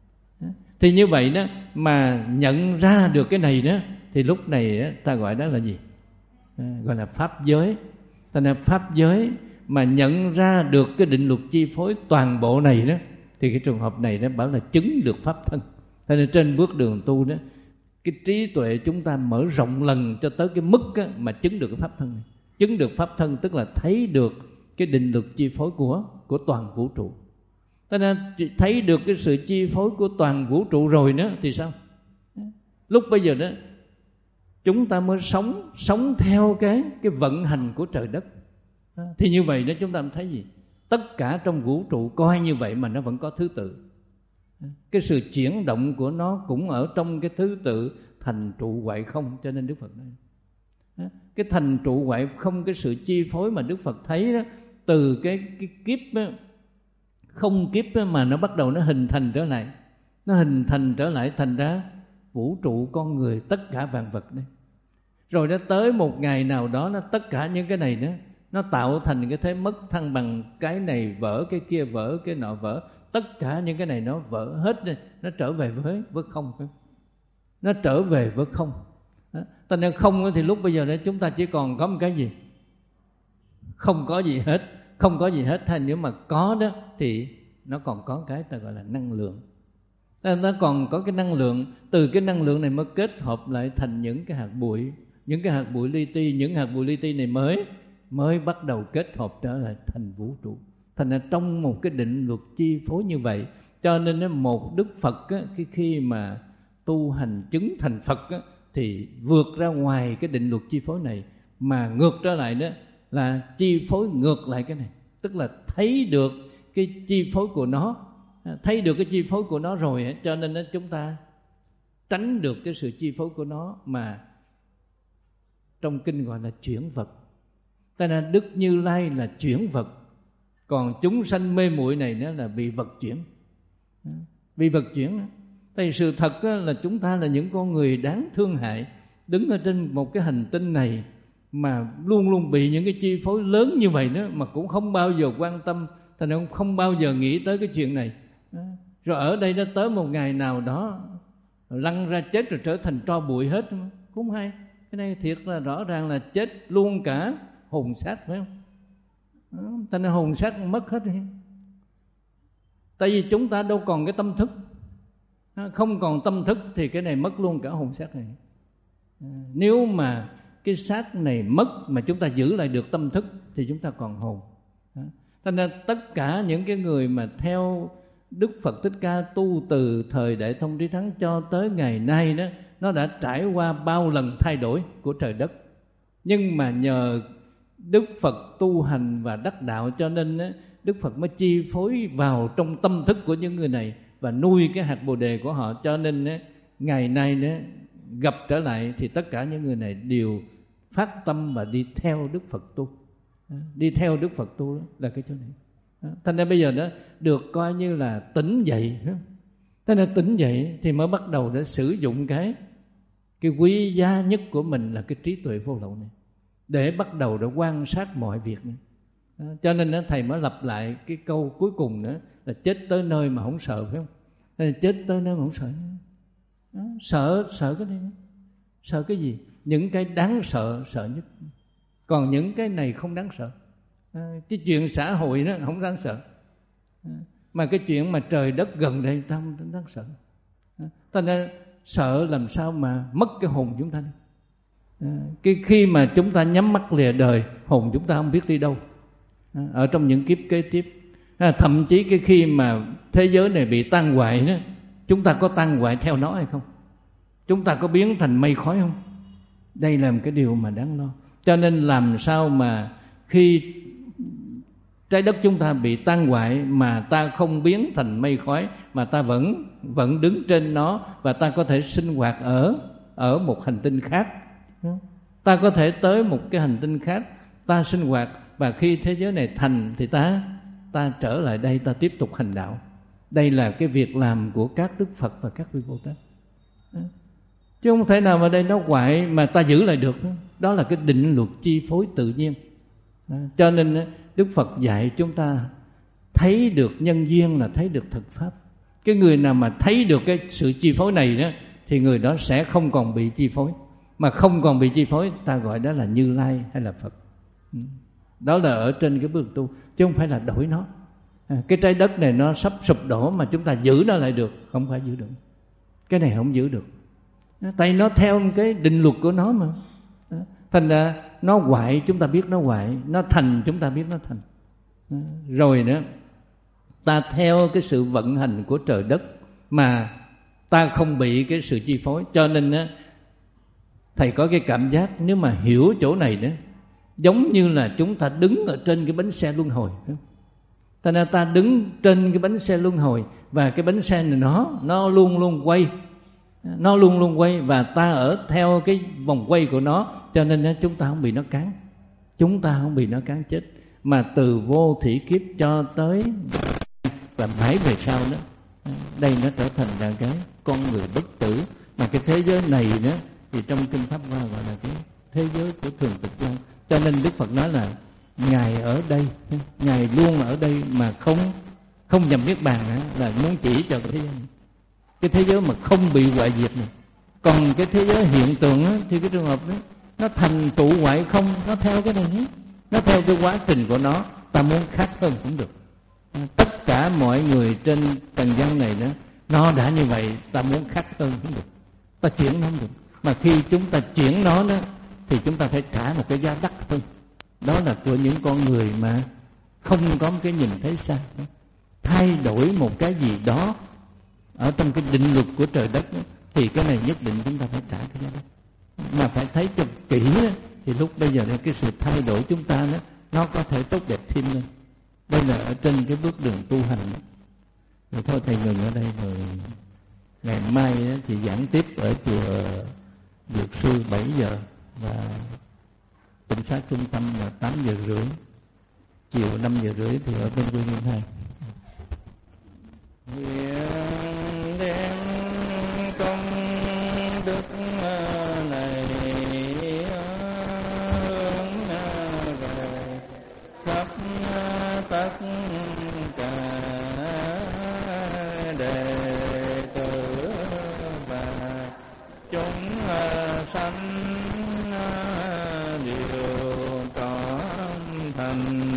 Thì như vậy đó, mà nhận ra được cái này đó, thì lúc này đó, ta gọi đó là gì? À, gọi là pháp giới. Ta nói pháp giới mà nhận ra được cái định luật chi phối toàn bộ này đó, thì cái trường hợp này nó bảo là chứng được pháp thân. Cho nên trên bước đường tu đó, cái trí tuệ chúng ta mở rộng lần cho tới cái mức á, mà chứng được cái pháp thân này. Chứng được pháp thân tức là thấy được cái định luật chi phối của của toàn vũ trụ. Cho nên thấy được cái sự chi phối của toàn vũ trụ rồi nữa thì sao? Lúc bây giờ đó chúng ta mới sống sống theo cái cái vận hành của trời đất. Thì như vậy đó chúng ta thấy gì? Tất cả trong vũ trụ coi như vậy mà nó vẫn có thứ tự. Cái sự chuyển động của nó cũng ở trong cái thứ tự thành trụ hoại không. Cho nên Đức Phật nói cái thành trụ hoại không, cái sự chi phối mà Đức Phật thấy đó, từ cái, cái kiếp đó, không kiếp đó, mà nó bắt đầu nó hình thành trở lại. Nó hình thành trở lại thành ra vũ trụ, con người, tất cả vạn vật đây. Rồi nó tới một ngày nào đó, nó tất cả những cái này nữa, nó tạo thành cái thế mất thăng bằng, cái này vỡ, cái kia vỡ, cái nọ vỡ. Tất cả những cái này nó vỡ hết, nó trở về với với không. Nó trở về với không. Cho nên không thì lúc bây giờ đó chúng ta chỉ còn có một cái gì? Không có gì hết. Không có gì hết. Hay nếu mà có đó thì nó còn có cái ta gọi là năng lượng. Nó còn có cái năng lượng. Từ cái năng lượng này mới kết hợp lại thành những cái hạt bụi. Những cái hạt bụi li ti. Những hạt bụi li ti này mới mới bắt đầu kết hợp trở lại thành vũ trụ. Thành ra trong một cái định luật chi phối như vậy, cho nên một Đức Phật á, khi, khi mà tu hành chứng thành Phật á, thì vượt ra ngoài cái định luật chi phối này, mà ngược trở lại đó là chi phối ngược lại cái này. Tức là thấy được cái chi phối của nó, thấy được cái chi phối của nó rồi, cho nên chúng ta tránh được cái sự chi phối của nó, mà trong kinh gọi là chuyển vật. Cho nên Đức Như Lai là chuyển vật, còn chúng sanh mê muội này nó là bị vật chuyển. Bị vật chuyển. Tại sự thật là chúng ta là những con người đáng thương hại, đứng ở trên một cái hành tinh này mà luôn luôn bị những cái chi phối lớn như vậy đó, mà cũng không bao giờ quan tâm, thành ra không bao giờ nghĩ tới cái chuyện này. Rồi ở đây nó tới một ngày nào đó lăn ra chết rồi trở thành tro bụi hết, cũng hay. Cái này thiệt là rõ ràng là chết luôn cả hồn xác, phải không? Thành ra hồn xác mất hết đi. Tại vì chúng ta đâu còn cái tâm thức. Không còn tâm thức thì cái này mất luôn cả hồn xác này. Nếu mà cái xác này mất mà chúng ta giữ lại được tâm thức thì chúng ta còn hồn. Cho nên tất cả những cái người mà theo Đức Phật Thích Ca tu từ thời Đại Thông Trí Thắng cho tới ngày nay đó, nó đã trải qua bao lần thay đổi của trời đất. Nhưng mà nhờ Đức Phật tu hành và đắc đạo, cho nên Đức Phật mới chi phối vào trong tâm thức của những người này và nuôi cái hạt Bồ Đề của họ. Cho nên ngày nay gặp trở lại thì tất cả những người này đều phát tâm và đi theo Đức Phật tu. Đi theo Đức Phật tu đó là cái chỗ này. Thành ra bây giờ đó được coi như là tỉnh dậy. Thế nên tỉnh dậy thì mới bắt đầu để sử dụng cái cái quý giá nhất của mình là cái trí tuệ vô lậu này, để bắt đầu để quan sát mọi việc này. Đó, cho nên đó, thầy mới lặp lại cái câu cuối cùng nữa là chết tới nơi mà không sợ, phải không? Nên chết tới nơi mà không sợ. Đó, sợ sợ cái này, sợ cái gì? Những cái đáng sợ sợ nhất, còn những cái này không đáng sợ. À, cái chuyện xã hội nó không đáng sợ, à, mà cái chuyện mà trời đất gần đây ta không đáng sợ. À, ta nên sợ làm sao mà mất cái hồn chúng ta đi. À, cái khi mà chúng ta nhắm mắt lìa đời, hồn chúng ta không biết đi đâu. À, ở trong những kiếp kế tiếp, à, thậm chí cái khi mà thế giới này bị tan hoại đó, chúng ta có tan hoại theo nó hay không? Chúng ta có biến thành mây khói không? Đây là một cái điều mà đáng lo. Cho nên làm sao mà khi trái đất chúng ta bị tan hoại mà ta không biến thành mây khói, mà ta vẫn vẫn đứng trên nó, và ta có thể sinh hoạt ở ở một hành tinh khác. Ta có thể tới một cái hành tinh khác, ta sinh hoạt, và khi thế giới này thành thì ta ta trở lại đây, ta tiếp tục hành đạo. Đây là cái việc làm của các Đức Phật và các vị Bồ Tát. Chứ không thể nào mà đây nó hoại mà ta giữ lại được. Đó là cái định luật chi phối tự nhiên. Cho nên Đức Phật dạy chúng ta thấy được nhân duyên là thấy được thực pháp. Cái người nào mà thấy được cái sự chi phối này đó, thì người đó sẽ không còn bị chi phối. Mà không còn bị chi phối, ta gọi đó là Như Lai hay là Phật. Đó là ở trên cái bước tu, chứ không phải là đổi nó. Cái trái đất này nó sắp sụp đổ mà chúng ta giữ nó lại được, không phải giữ được. Cái này không giữ được, tại nó theo cái định luật của nó mà. Thành ra nó hoại chúng ta biết nó hoại, nó thành chúng ta biết nó thành. Rồi nữa, ta theo cái sự vận hành của trời đất mà ta không bị cái sự chi phối. Cho nên á, thầy có cái cảm giác nếu mà hiểu chỗ này nữa, giống như là chúng ta đứng ở trên cái bánh xe luân hồi. Thành ra ta đứng trên cái bánh xe luân hồi, và cái bánh xe này nó nó luôn luôn quay, nó luôn luôn quay, và ta ở theo cái vòng quay của nó. Cho nên chúng ta không bị nó cán, chúng ta không bị nó cán chết. Mà từ vô thủy kiếp cho tới và mãi về sau đó, đây nó trở thành là cái con người bất tử. Mà cái thế giới này đó thì trong kinh Pháp Hoa gọi là cái thế giới của thường tịch quan. Cho nên Đức Phật nói là Ngài ở đây, Ngài luôn ở đây mà không không nhầm niết bàn, là muốn chỉ cho cái thế giới này, cái thế giới mà không bị hoại diệt này. Còn cái thế giới hiện tượng á, thì cái trường hợp đó nó thành trụ hoại không, nó theo cái này hết, nó theo cái quá trình của nó. Ta muốn khác hơn cũng được. Tất cả mọi người trên trần gian này đó, nó đã như vậy, ta muốn khác hơn cũng được, ta chuyển nó không được. Mà khi chúng ta chuyển nó đó, thì chúng ta phải trả một cái giá đắt hơn. Đó là của những con người mà không có một cái nhìn thấy xa. Thay đổi một cái gì đó ở trong cái định luật của trời đất đó, thì cái này nhất định chúng ta phải trả cái giá đắt. Mà phải thấy cho kỹ đó, thì lúc bây giờ cái sự thay đổi chúng ta đó, nó có thể tốt đẹp thêm lên. Đây là ở trên cái bước đường tu hành. Rồi thôi thầy ngừng ở đây, rồi ngày mai đó, thì giảng tiếp ở chùa Dược Sư bảy giờ, và tịnh xá trung tâm là tám giờ rưỡi, chiều năm giờ rưỡi thì ở bên Quy Nguyên hai. Nguyện đem công đức này hướng về khắp tất cả đệ tử và chúng sanh đều trọn thành